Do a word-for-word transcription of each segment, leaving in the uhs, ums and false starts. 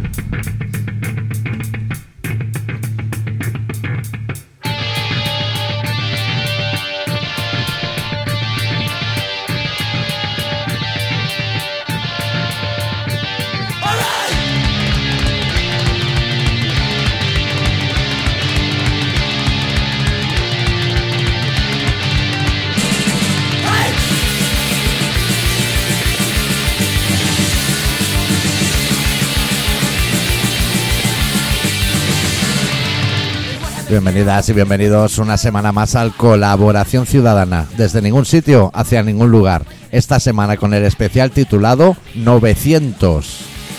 Bienvenidas y bienvenidos una semana más al Colaboración Ciudadana, desde ningún sitio hacia ningún lugar. Esta semana con el especial titulado novecientos.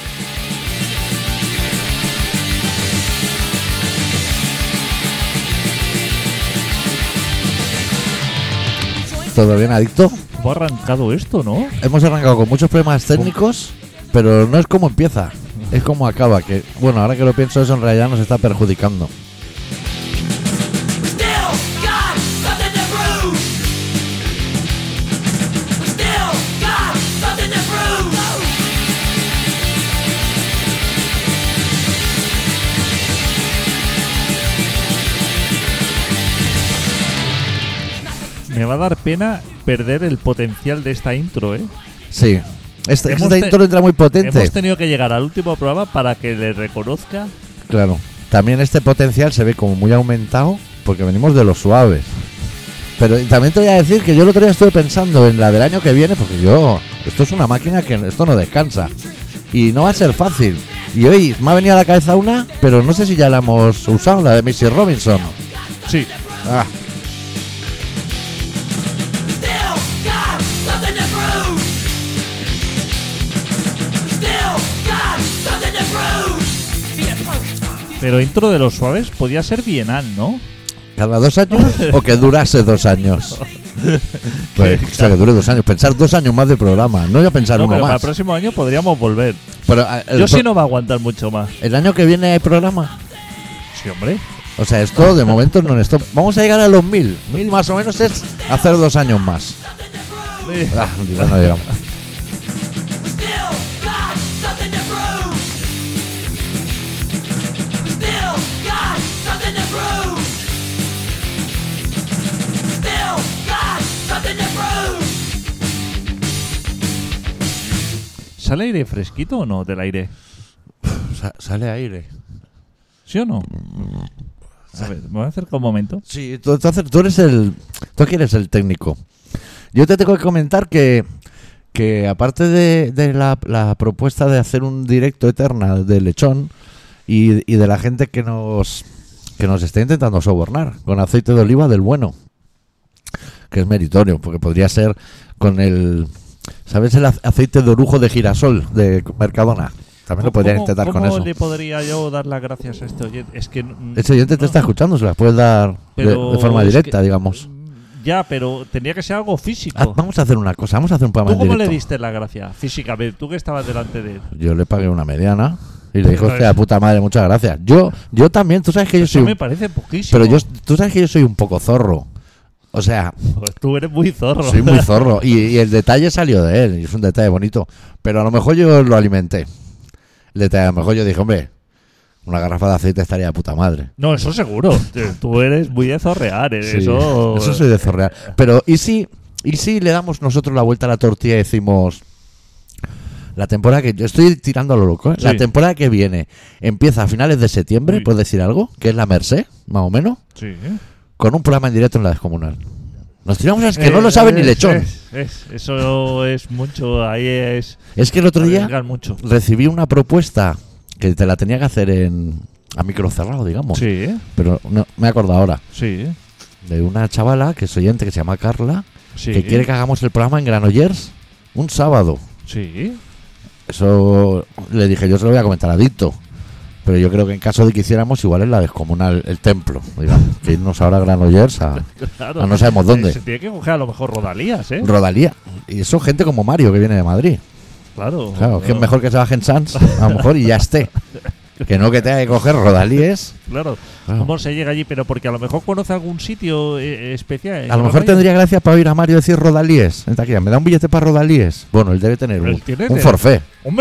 ¿Todo bien, adicto? ¿Cómo ha arrancado esto, no? Hemos arrancado con muchos problemas técnicos, pero no es como empieza, es como acaba. Que bueno, ahora que lo pienso, eso en realidad nos está perjudicando. Me va a dar pena perder el potencial de esta intro, ¿eh? Sí, esta, esta te- intro entra muy potente. Hemos tenido que llegar al último programa para que le reconozca. Claro. También este potencial se ve como muy aumentado porque venimos de los suaves. Pero también te voy a decir que yo el otro día estuve pensando en la del año que viene, porque yo, esto es una máquina que esto no descansa y no va a ser fácil. Y hoy me ha venido a la cabeza una, pero no sé si ya la hemos usado, la de Missy Robinson. Sí. Ah, Pero intro de los suaves podía ser bienal, ¿no? ¿cada dos años o que durase dos años? Pues, o sea, que dure dos años. Pensar dos años más de programa, no voy a pensar No, uno pero para el más. próximo año podríamos volver. Pero, ah, el Yo pro- sí no va a aguantar mucho más. ¿El año que viene hay programa? Sí, hombre. O sea, esto de momento no esto. Vamos a llegar a los mil. Mil más o menos es hacer dos años más. Ah, ya no llegamos. ¿Sale aire fresquito o no del aire? Sa- sale aire. ¿Sí o no? A ver, me voy a acercar un momento. Sí, tú, tú haces- tú eres el. Tú aquí eres el técnico. Yo te tengo que comentar que. Que aparte de, de la, la propuesta de hacer un directo eterna de lechón y, y de la gente que nos que nos está intentando sobornar con aceite de oliva del bueno, que es meritorio, porque podría ser con el, ¿sabes? El ace- aceite de orujo de girasol de Mercadona. También lo podrían ¿Cómo- intentar con ¿Cómo eso. le podría yo dar las gracias a este oyente? Es que... mm, Ese oyente te no. está escuchando, se las puedes dar de, Pero de forma es directa, que- digamos. Ya, pero tendría que ser algo físico. Ah, vamos a hacer una cosa, vamos a hacer un programa ¿Tú en cómo directo. le diste la gracia? Físicamente, tú que estabas delante de él. Yo le pagué una mediana y le dijo, Pero hostia, es- puta madre, muchas gracias. Yo yo también, tú sabes que yo Eso soy me un- parece poquísimo. pero yo tú sabes que yo soy un poco zorro. O sea, Pues tú eres muy zorro. soy muy zorro y, y el detalle salió de él y es un detalle bonito, pero a lo mejor yo lo alimenté. El detalle, a lo mejor yo dije, hombre, una garrafa de aceite estaría de puta madre. No, eso seguro. Tú eres muy de zorrear. ¿eh? Sí, Eso... eso soy de zorrear. Pero ¿y si y si le damos nosotros la vuelta a la tortilla y decimos la temporada que yo estoy tirando a lo loco, ¿eh? La Sí. temporada que viene empieza a finales de septiembre, Uy. ¿puedes decir algo? Que es la Merced, más o menos, Sí. con un programa en directo en la Descomunal. Nos tiramos es que Eh, no lo sabe ni es- lechón. es- es- eso es mucho. Ahí es. Es que el otro día arriesgar mucho. recibí una propuesta que te la tenía que hacer en a micro cerrado, digamos. Sí, ¿eh? Pero no, me he acordado ahora. Sí, ¿eh? De una chavala que es oyente que se llama Carla, Sí. que quiere que hagamos el programa en Granollers un sábado. Sí. Eso le dije, yo se lo voy a comentar a Adicto. Pero yo creo que en caso de que hiciéramos, igual es la Descomunal, el templo, digamos. Que irnos ahora a Granollers a Claro. a no sabemos dónde. Eh, Se tiene que coger a lo mejor Rodalías, ¿eh? Rodalía. Y eso gente como Mario, que viene de Madrid. Claro. Claro, que es mejor que se baje en Sans, a lo mejor, y ya esté. Que no que tenga que coger Rodalíes. Claro. Claro. ¿Cómo se llega allí? Pero porque a lo mejor conoce algún sitio eh, especial. A lo mejor tendría gracia para oír a Mario decir Rodalíes. Vente aquí, ¿me da un billete para Rodalíes? Bueno, él debe tener Él un, tiene un de- forfait. ¡Hombre!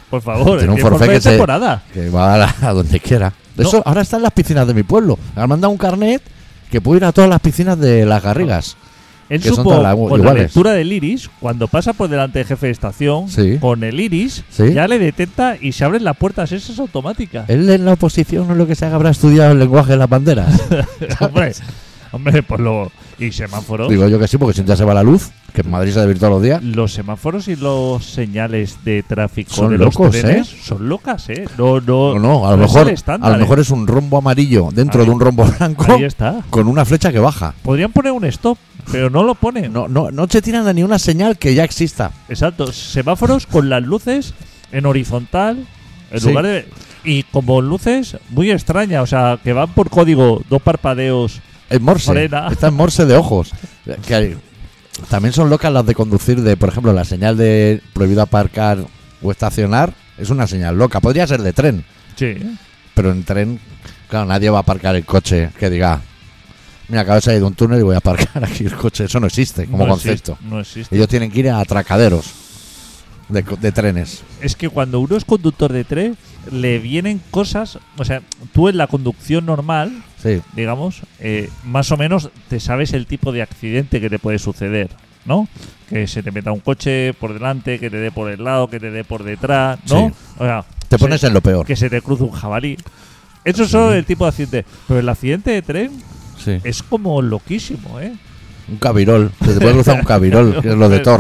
Por favor, Tiene un tiempo forfait de que, se, temporada. que va a, la- a donde quiera. No. Eso ahora está en las piscinas de mi pueblo. Me han mandado un carnet que puedo ir a todas las piscinas de Las Garrigas. Él que son supo, todas la- con la iguales. lectura del iris, cuando pasa por delante del jefe de estación, Sí. con el iris, Sí. ya le detecta y se abren las puertas esas automáticas. Él en la oposición no es lo que se haga, habrá estudiado el lenguaje de las banderas. hombre, hombre, pues lo... Y semáforos. Digo yo que sí, porque si un día se va la luz, que en Madrid se debe ir todos los días. Los semáforos y los señales de tráfico Son de locos, los trenes ¿eh? son locas, ¿eh? No, no, No, no, a lo no es mejor el estándar, a lo ¿eh? mejor es un rombo amarillo dentro Ahí- de un rombo blanco Ahí está. con una flecha que baja. Podrían poner un stop, pero no lo ponen. No, no, no te tiran a ni una señal que ya exista. Exacto. Semáforos con las luces en horizontal, en Sí. lugar de... Y como luces muy extrañas, o sea, que van por código, dos parpadeos. Es morse. Frena. Está en morse de ojos. Que hay- también son locas las de conducir de, por ejemplo, la señal de prohibido aparcar o estacionar. Es una señal loca. Podría ser de tren. Sí. Pero en tren, claro, nadie va a aparcar el coche que diga, mira, acabo de salir de un túnel y voy a aparcar aquí el coche. Eso no existe como no concepto. Existe, no existe. Ellos tienen que ir a atracaderos de, co- de trenes. Es que cuando uno es conductor de tren, le vienen cosas... O sea, tú en la conducción normal... Sí, digamos, eh, más o menos te sabes el tipo de accidente que te puede suceder, ¿no? Que se te meta un coche por delante, que te dé por el lado, que te dé por detrás, ¿no? Sí. O sea, te pones se- en lo peor. que se te cruce un jabalí. Eso es solo el tipo de accidente. Pero el accidente de tren Sí. es como loquísimo, ¿eh? Un cabirol. Se te puede cruzar un cabirol, que es lo de Thor.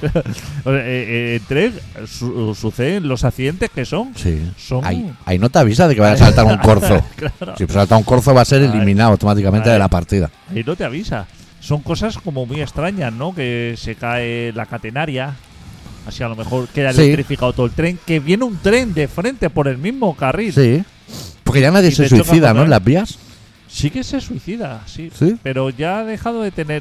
O sea, eh, eh, en tren su- suceden los accidentes que son. Sí. Son- Ahí, ahí no te avisa de que vaya a saltar un corzo. Claro. Si salta un corzo va a ser Ahí. eliminado automáticamente Ahí. de la partida. Ahí no te avisa. Son cosas como muy extrañas, ¿no? Que se cae la catenaria. Así a lo mejor queda Sí. electrificado todo el tren. Que viene un tren de frente por el mismo carril. Sí. Porque ya nadie Y se te choca suicida, contra ¿no? En él. las vías. Sí que se suicida, sí. Sí. Pero ya ha dejado de tener...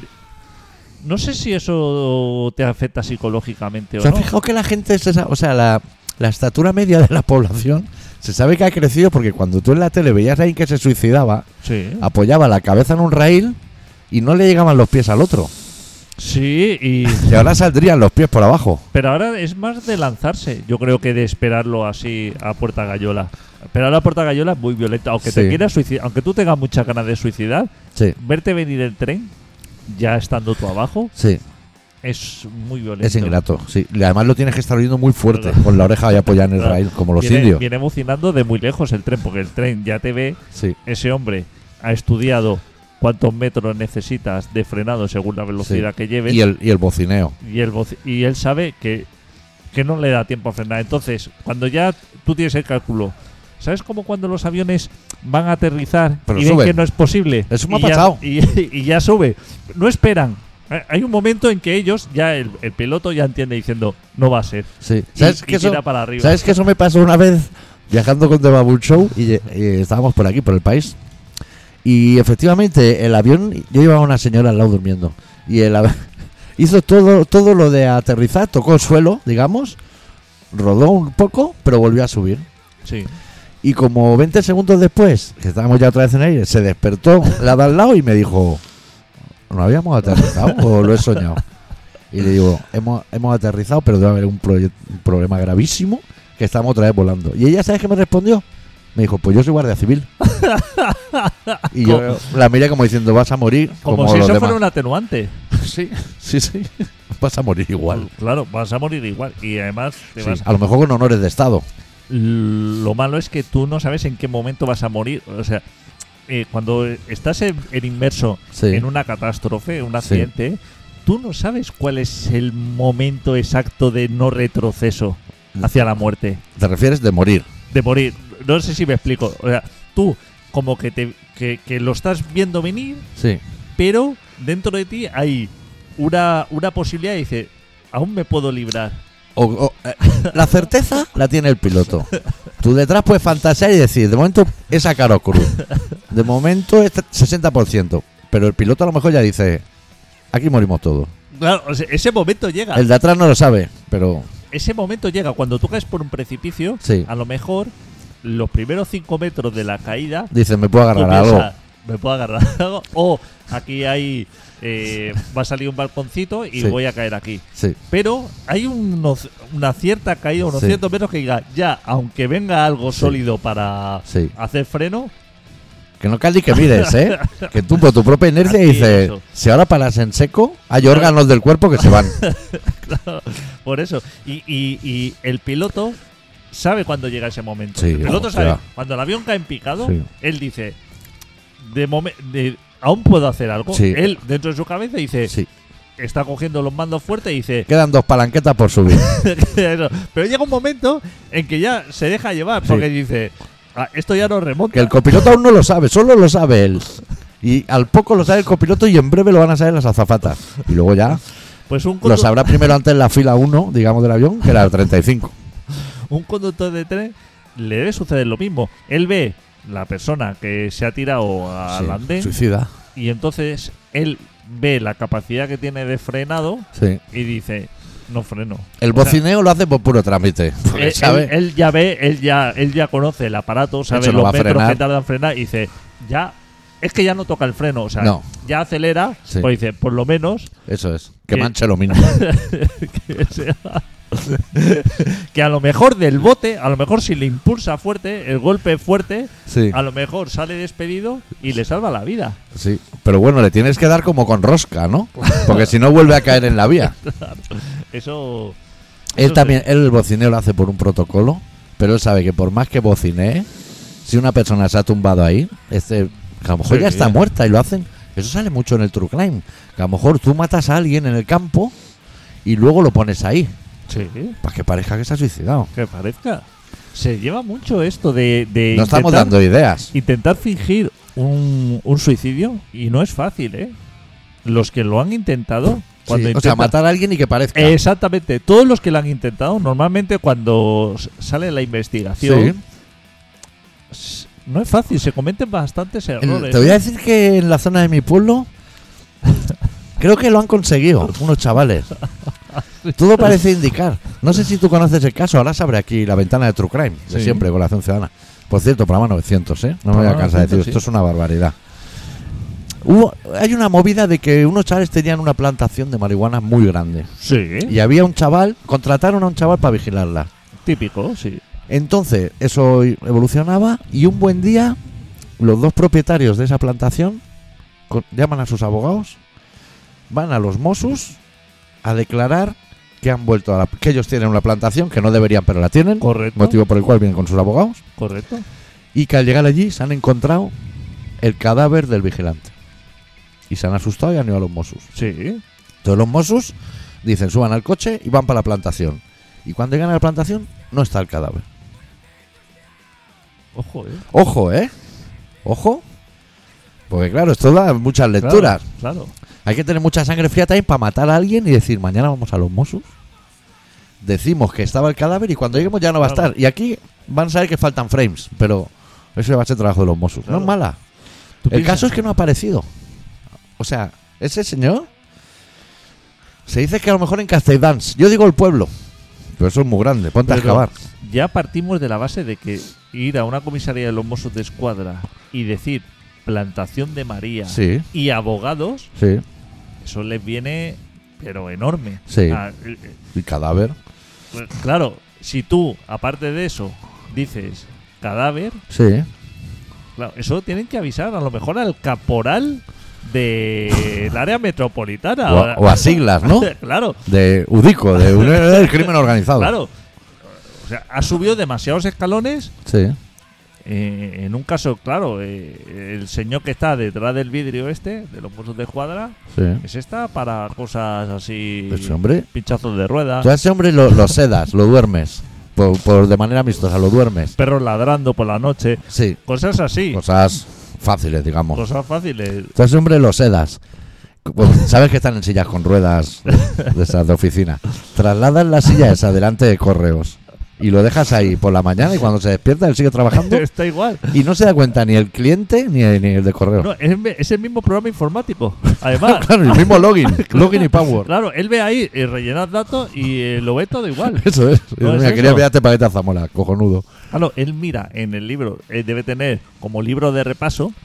No sé si eso te afecta psicológicamente o ¿Se ha no. fijado que la gente, se sa- o sea, la, la estatura media de la población se sabe que ha crecido porque cuando tú en la tele veías a alguien que se suicidaba, Sí. apoyaba la cabeza en un raíl y no le llegaban los pies al otro. Sí, y... Y ahora saldrían los pies por abajo. Pero ahora es más de lanzarse. Yo creo que de esperarlo así a puerta gallola. Esperar a puerta gallola es muy violento. Aunque te Sí. quieras suicidar, aunque tú tengas muchas ganas de suicidar, Sí, verte venir el tren, ya estando tú abajo, sí. es muy violento. Es ingrato, sí. Y además lo tienes que estar oyendo muy fuerte, con la oreja ahí apoyada en el Claro. raíl, como los viene, indios. Viene emocionando de muy lejos el tren, porque el tren ya te ve, Sí, ese hombre ha estudiado cuántos metros necesitas de frenado según la velocidad sí. que lleves. Y el, y el bocineo. y, el voci- y él sabe que, que no le da tiempo a frenar. Entonces, cuando ya tú tienes el cálculo, ¿sabes cómo cuando los aviones van a aterrizar Pero y ven suben. que no es posible? Eso me y ha ya- pasado. Y, y ya sube. No esperan. Eh, Hay un momento en que ellos, ya el, el piloto ya entiende diciendo, no va a ser. Sí. Y- ¿Sabes y que eso, tira para arriba. ¿Sabes que eso me pasó una vez viajando con The Baboon Show y, y estábamos por aquí, por el país? Y efectivamente, el avión, yo llevaba a una señora al lado durmiendo. Y el ave- hizo todo, todo lo de aterrizar, tocó el suelo, digamos, rodó un poco, pero volvió a subir. Sí. Y como veinte segundos después, que estábamos ya otra vez en el aire, se despertó la de al lado y me dijo, ¿no habíamos aterrizado o lo he soñado? Y le digo, hemos, hemos aterrizado, pero debe haber un, proye- un problema gravísimo que estamos otra vez volando. Y ella, ¿sabes qué me respondió? Me dijo, pues yo soy guardia civil. Y yo la miré como diciendo, vas a morir como, Como, si los eso demás. fuera un atenuante. Sí, sí, sí. Vas a morir igual. Claro, vas a morir igual. Y además te Sí, vas a lo mejor con honores de Estado. Lo malo es que tú no sabes en qué momento vas a morir. O sea, eh, cuando estás en, en inmerso Sí. en una catástrofe, un Sí. accidente, tú no sabes cuál es el momento exacto de no retroceso hacia la muerte, ¿Te refieres de morir? de morir. No sé si me explico. O sea, tú como que te que, que lo estás viendo venir, Sí. pero dentro de ti hay una, una posibilidad y dices, aún me puedo librar. O- o, eh, la certeza la tiene el piloto. Tú detrás puedes fantasear y decir, de momento es a caro cruz. De momento es sesenta por ciento. Pero el piloto a lo mejor ya dice, aquí morimos todos. Claro, o sea, ese momento llega. El de atrás no lo sabe, pero Ese momento llega cuando tú caes por un precipicio. Sí. A lo mejor los primeros cinco metros de la caída, dice, me puedo tú agarrar a algo. piensas, me puedo agarrar algo. O aquí hay. Eh, va a salir un balconcito y Sí. voy a caer aquí. Sí. Pero hay unos- una cierta caída, unos Sí. ciertos metros que diga, ya, aunque venga algo Sí. sólido para Sí. hacer freno, Que no casi que mires, ¿eh? Que tú por tu propia inercia Aquí, dices, eso. si ahora paras en seco, hay órganos del cuerpo que se van. por eso. Y, y- y el piloto sabe cuándo llega ese momento. Sí, el piloto hostia. sabe, cuando el avión cae en picado, Sí. él dice, de momen- de- aún puedo hacer algo. Sí. Él, dentro de su cabeza, dice, Sí. está cogiendo los mandos fuertes y dice, Quedan dos palanquetas por subir. eso. Pero llega un momento en que ya se deja llevar, Sí. porque dice, "Ah, esto ya no remonta. Que el copiloto aún no lo sabe, solo lo sabe él. Y al poco lo sabe el copiloto y en breve lo van a saber las azafatas. Y luego ya Pues un, lo condu- sabrá primero antes en la fila uno, digamos, del avión, que era el treinta y cinco. un conductor de tren le debe suceder lo mismo. Él ve la persona que se ha tirado al Sí, andén suicida. y entonces él ve la capacidad que tiene de frenado Sí. y dice, no freno. El O sea, bocineo lo hace por puro trámite. Porque él, sabe. él- él ya ve, él ya, él ya conoce el aparato, sabe Eso no los va a metros frenar. que tarda en frenar y dice, ya, es que ya no toca el freno, o sea, No. ya acelera, Sí. pues dice, por lo menos Eso es. Que Que- manche lo mínimo. que sea- que a lo mejor del bote, a lo mejor si le impulsa fuerte, el golpe fuerte, Sí. a lo mejor sale despedido y le salva la vida. Sí. Pero bueno, le tienes que dar como con rosca, ¿no? Porque si no vuelve a caer en la vía. Eso. Él eso también, él el bocineo lo hace por un protocolo, pero él sabe que por más que bocinee, si una persona se ha tumbado ahí, este, que a lo mejor Sí. ya está muerta y lo hacen. Eso sale mucho en el True Crime. Que a lo mejor tú matas a alguien en el campo y luego lo pones ahí, Sí, para que parezca que se ha suicidado. que parezca. Se lleva mucho esto de. de No estamos intentar- dando ideas. Intentar fingir un, un suicidio y no es fácil, ¿eh? Los que lo han intentado. Cuando Sí, o sea, intentan- matar a alguien y que parezca. Exactamente. Todos los que lo han intentado, normalmente cuando s- sale la investigación, Sí. s- no es fácil, se cometen bastantes El- errores. te voy a decir que en la zona de mi pueblo creo que lo han conseguido unos chavales. Todo parece indicar. No sé si tú conoces el caso. Ahora se abre aquí la ventana de True Crime, de Sí. siempre, con la acción ciudadana. Por cierto, programa novecientos, ¿eh? No me voy a Programa cansar de decir, novecientos, esto sí. es una barbaridad. Hubo, hay una movida de que unos chavales tenían una plantación de marihuana muy grande. Sí, Y había un chaval, contrataron a un chaval para vigilarla. típico, sí. Entonces, eso evolucionaba y un buen día los dos propietarios de esa plantación con- llaman a sus abogados, van a los Mossos a declarar que han vuelto a la, que ellos tienen una plantación que no deberían pero la tienen, Correcto. motivo por el cual vienen con sus abogados, Correcto. y que al llegar allí se han encontrado el cadáver del vigilante. Y se han asustado y han ido a los Mossos. Sí. Entonces los Mossos dicen, suban al coche y van para la plantación. Y cuando llegan a la plantación no está el cadáver. Ojo, eh. Ojo, ¿eh? Ojo. Porque claro, esto da muchas lecturas. Claro. claro. Hay que tener mucha sangre fría también para matar a alguien y decir, mañana vamos a los Mossos. Decimos que estaba el cadáver y cuando lleguemos ya no va a Claro. estar. Y aquí van a saber que faltan frames, pero eso va a ser trabajo de los Mossos. Claro. No es mala. Tú El piensas- caso es que no ha aparecido. O sea, ese señor se dice que a lo mejor en Castelldans. Yo digo el pueblo. Pero eso es muy grande. Ponte a Pero excavar. ya partimos de la base de que ir a una comisaría de los Mossos de Escuadra y decir plantación de María Sí, y abogados, sí. eso les viene, pero enorme. Sí. Ah, eh, eh, Y cadáver. claro, si tú, aparte de eso, dices cadáver, Sí. claro, eso tienen que avisar a lo mejor al caporal del área metropolitana. O a, o a siglas, ¿no? Claro, De UDICO, de Unión del Crimen Organizado. claro. O sea, ha subido demasiados escalones. Sí. Eh, en un caso, claro, eh, el señor que está detrás del vidrio este, de los Mossos de Escuadra, Sí. ese está para cosas así, Ese hombre. pinchazos de rueda, Tú a ese hombre lo, lo sedas, lo duermes. Por, por- de manera amistosa, lo duermes. perros ladrando por la noche, Sí. cosas así, Cosas fáciles, digamos. cosas fáciles. Tú a ese hombre lo sedas. Pues, sabes que están en sillas con ruedas de esas de oficina. Trasladas la silla esa delante de correos y lo dejas ahí por la mañana y cuando se despierta él sigue trabajando Está igual. y no se da cuenta ni el cliente ni, ni el de correo. No, es, es el mismo programa informático. Además, Claro, el mismo login, login y password. claro, él ve ahí eh, rellenar datos y eh, lo ve todo igual. Eso es. No, es Mira, quería eso. enviarte paquete a Zamora, cojonudo. Claro, él mira en el libro, eh, debe tener como libro de repaso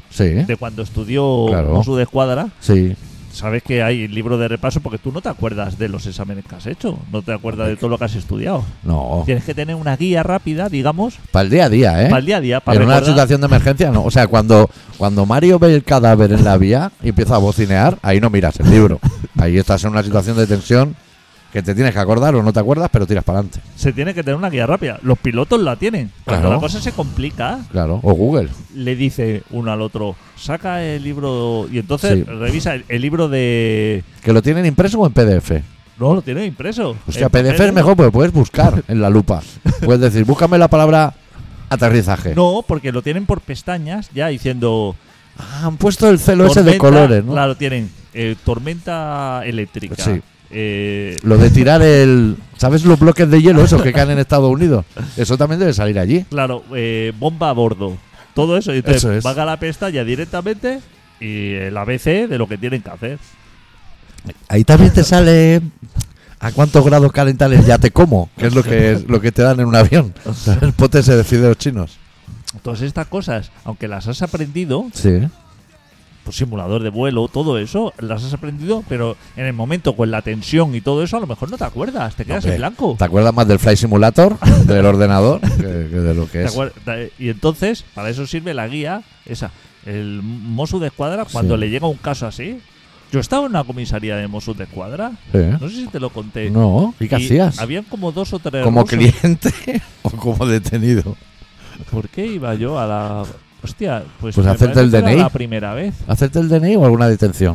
Sí, de cuando estudió Claro. Mossos d'Esquadra, sí. sabes que hay libro de repaso porque tú no te acuerdas de los exámenes que has hecho, no te acuerdas de todo lo que has estudiado. No, Tienes que tener una guía rápida, digamos, para el día a día, ¿eh? para el día a día, para En una recordar. situación de emergencia, no. O sea, cuando, cuando Mario ve el cadáver en la vía y empieza a bocinear, ahí no miras el libro. Ahí estás en una situación de tensión que te tienes que acordar o no te acuerdas, pero tiras para adelante. Se tiene que tener una guía rápida. Los pilotos la tienen. Cuando Claro. la cosa se complica, Claro. O Google. le dice uno al otro, saca el libro y entonces Sí. revisa el, el libro de... ¿Que lo tienen impreso o en P D F? No, lo tiene impreso. Hostia, En P D F papel. es mejor porque puedes buscar en la lupa. Puedes decir, búscame la palabra aterrizaje. No, porque lo tienen por pestañas ya diciendo... Ah, han puesto el celo ese de tormenta- colores, ¿no? Claro, tienen eh, tormenta eléctrica. Sí. eh, Lo de tirar el... ¿Sabes los bloques de hielo esos que caen en Estados Unidos? Eso también debe salir allí. claro, eh, bomba a bordo. Todo eso. Y entonces Eso es. van a la pestaña directamente y el A B C de lo que tienen que hacer. Ahí también te sale a cuántos grados calentales ya te como, que es lo que es, lo que te dan en un avión. El pote ese de fideos chinos. Todas estas cosas, aunque las has aprendido, Sí. pues simulador de vuelo, todo eso, las has aprendido, pero en el momento con la tensión y todo eso, a lo mejor no te acuerdas, te quedas Hombre, en blanco. ¿Te acuerdas más del Flight Simulator, del ordenador, que, que de lo que ¿Te es? acuer- te- Y entonces, para eso sirve la guía, esa. El Mossos d'Esquadra, cuando Sí. le llega un caso así. Yo estaba en una comisaría de Mossos d'Esquadra, Sí. no sé si te lo conté. No, ¿y qué y hacías? Habían como dos o tres. ¿Como rusos. cliente o como detenido? ¿Por qué iba yo a la.? Hostia, pues. Pues me hacerte parece el que era D N I. la primera vez. ¿Hacerte el D N I o alguna detención?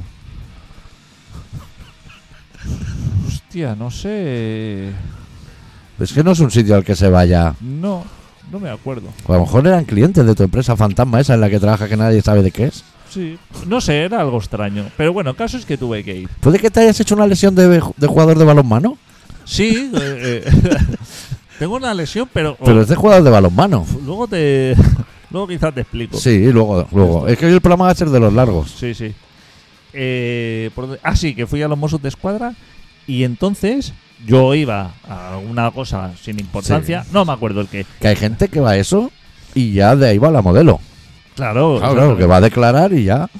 Hostia, no sé. Es que no es un sitio al que se vaya. No, no me acuerdo. O a lo mejor eran clientes de tu empresa fantasma esa en la que trabaja que nadie sabe de qué es. Sí, no sé, era algo extraño. Pero bueno, el caso es que tuve que ir. ¿Puede que te hayas hecho una lesión de, de jugador de balonmano? Sí, eh, eh, tengo una lesión, pero, Pero es de jugador de balonmano. luego te. Luego quizás te explico. Sí, luego, luego. Es que hoy el programa va a ser de los largos. Sí, sí. Eh, ¿por dónde? Ah, sí, que fui a los Mossos d'Esquadra y entonces yo iba a una cosa sin importancia. No me acuerdo el qué. Que hay gente que va a eso y ya de ahí va la modelo. Claro, Claro, claro, que va a declarar y ya.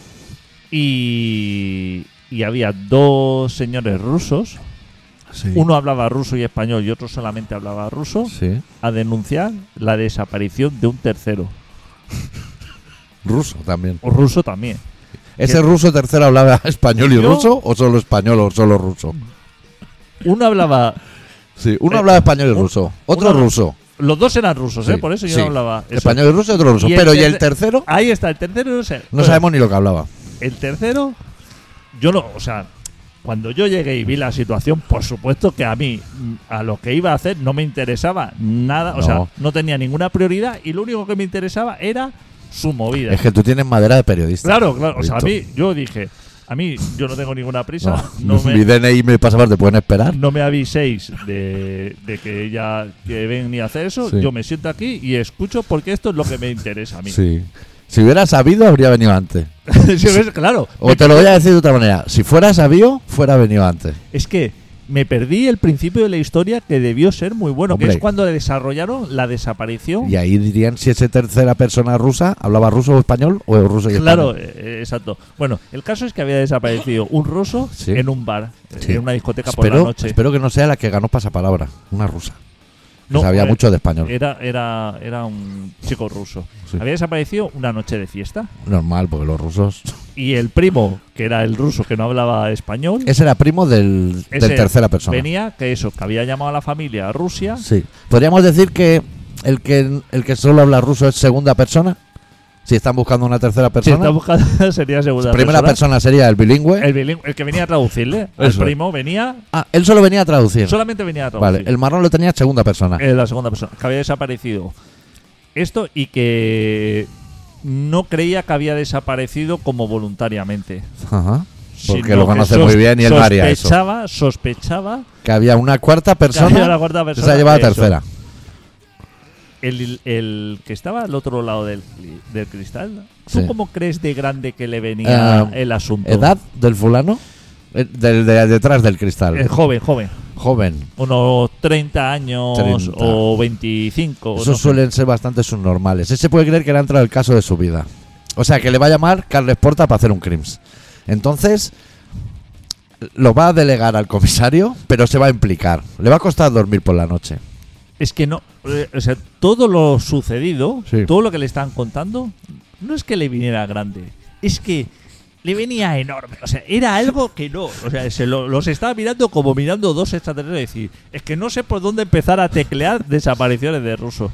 Y, y había dos señores rusos. Uno hablaba ruso y español y otro solamente hablaba ruso. Sí. A denunciar la desaparición de un tercero. Ruso también. O ruso también. ¿Ese ¿Qué? ruso tercero hablaba español y Yo- ruso o solo español o solo ruso? Uno hablaba. Sí, uno Eh, hablaba español y un- ruso. Otro uno- ruso. Los dos eran rusos, ¿eh? Sí, Por eso yo sí. no hablaba. eso. Español y ruso y otro ruso. Y el Pero ¿y el terce- tercero? Ahí está, el tercero no sé. No Bueno, sabemos ni lo que hablaba. El tercero, yo no, o sea, cuando yo llegué y vi la situación, por supuesto que a mí, mm, a lo que iba a hacer, no me interesaba nada, o No. sea, no tenía ninguna prioridad y lo único que me interesaba era su movida. Es que tú tienes madera de periodista. Claro, claro, o sea, a Visto. mí, yo dije, a mí, yo no tengo ninguna prisa, No, no, mi me, D N I y mi pasaporte pueden esperar. no me aviséis de, de que ya que ven y hacer eso, Sí. yo me siento aquí y escucho porque esto es lo que me interesa a mí. Sí. Si hubiera sabido, habría venido antes. Sí, ves, claro. O te lo voy a decir de otra manera. Si fuera sabido, fuera venido antes. Es que me perdí el principio de la historia que debió ser muy bueno, Hombre. que es cuando desarrollaron la desaparición. Y ahí dirían si esa tercera persona rusa hablaba ruso o español o ruso y Claro, español. eh, exacto. Bueno, el caso es que había desaparecido un ruso Sí. en un bar, Sí. en una discoteca por Espero, la noche. espero que no sea la que ganó pasapalabra, una rusa. Que No, sabía eh, mucho de español. Era, era, era un chico ruso. Sí. Había desaparecido una noche de fiesta Normal, porque los rusos. y el primo, que era el ruso que no hablaba español, Ese era primo del, ese del tercera persona. venía, que eso, que había llamado a la familia a Rusia. Sí. Podríamos decir que el que el que solo habla ruso es segunda persona. Si están buscando una tercera Si persona. está buscando, sería segunda Primera persona sería el bilingüe. El, bilingüe- el que venía a traducirle. El Eso es. primo venía. Ah, él solo venía a traducir. Solamente venía a traducir. Vale, el marrón lo tenía segunda persona. Eh, la segunda persona. Que había desaparecido. Esto y que no creía que había desaparecido como voluntariamente. Ajá. Porque sino lo que conoce sos- muy bien y él no haría eso. sospechaba, sospechaba Que había una cuarta que había persona la cuarta que persona. se ha llevado a eso. tercera. El, el que estaba al otro lado del, del cristal. ¿Tú Sí. cómo crees de grande que le venía Eh, el asunto? ¿Edad del fulano? Eh, Del, de, detrás del cristal. El joven, joven. Joven. Unos treinta años treinta. o veinticinco. Esos no sé. suelen ser bastante subnormales. Ese puede creer que le ha entrado el caso de su vida. O sea, que le va a llamar Carles Porta para hacer un crims. Entonces, lo va a delegar al comisario, pero se va a implicar. Le va a costar dormir por la noche. Es que no, eh, o sea, todo lo sucedido, Sí. todo lo que le estaban contando, no es que le viniera grande, es que le venía enorme. O sea, era algo que no, o sea, se lo- los estaba mirando como mirando dos extraterrestres y decir, es que no sé por dónde empezar a teclear desapariciones de rusos.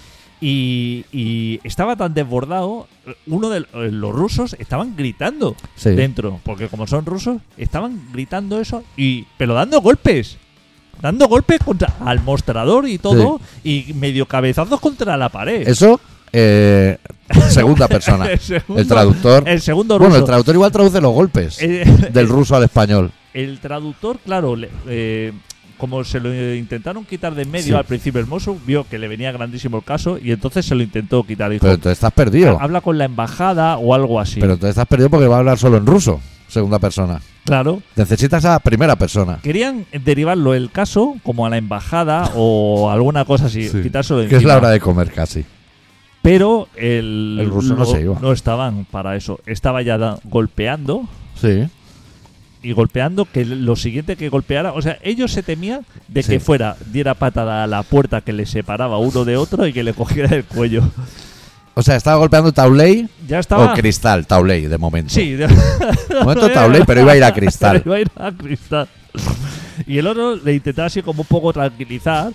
Y, y estaba tan desbordado, uno de los rusos estaban gritando Sí. dentro, porque como son rusos, estaban gritando eso, y pero dando golpes. Dando golpes contra al mostrador y todo, y medio cabezazos contra la pared. Eso, eh, segunda persona. El segundo- El traductor. El segundo ruso. Bueno, el traductor igual traduce los golpes Eh, del ruso al español. El traductor, claro, le- eh, como se lo intentaron quitar de en medio Sí. al principio el mozo, vio que le venía grandísimo el caso y entonces se lo intentó quitar. Dijo, Pero entonces estás perdido. habla con la embajada o algo así. Pero entonces estás perdido porque va a hablar solo en ruso, segunda persona. Claro. Necesitas a primera persona. Querían derivarlo el caso como a la embajada o alguna cosa así, Sí. quitárselo de Que es la encima. hora de comer casi. Pero el, El ruso no se iba. no estaban para eso. Estaba ya da- golpeando Sí. y golpeando que lo siguiente que golpeara, o sea, ellos se temían de Sí. que fuera, diera patada a la puerta que le separaba uno de otro y que le cogiera el cuello. O sea, estaba golpeando Tauley Ya estaba. o Cristal. Tauley, de momento. Sí, de De momento Tauley, pero iba a ir a Cristal. Iba a ir a Cristal. Y el otro le intentaba así como un poco tranquilizar.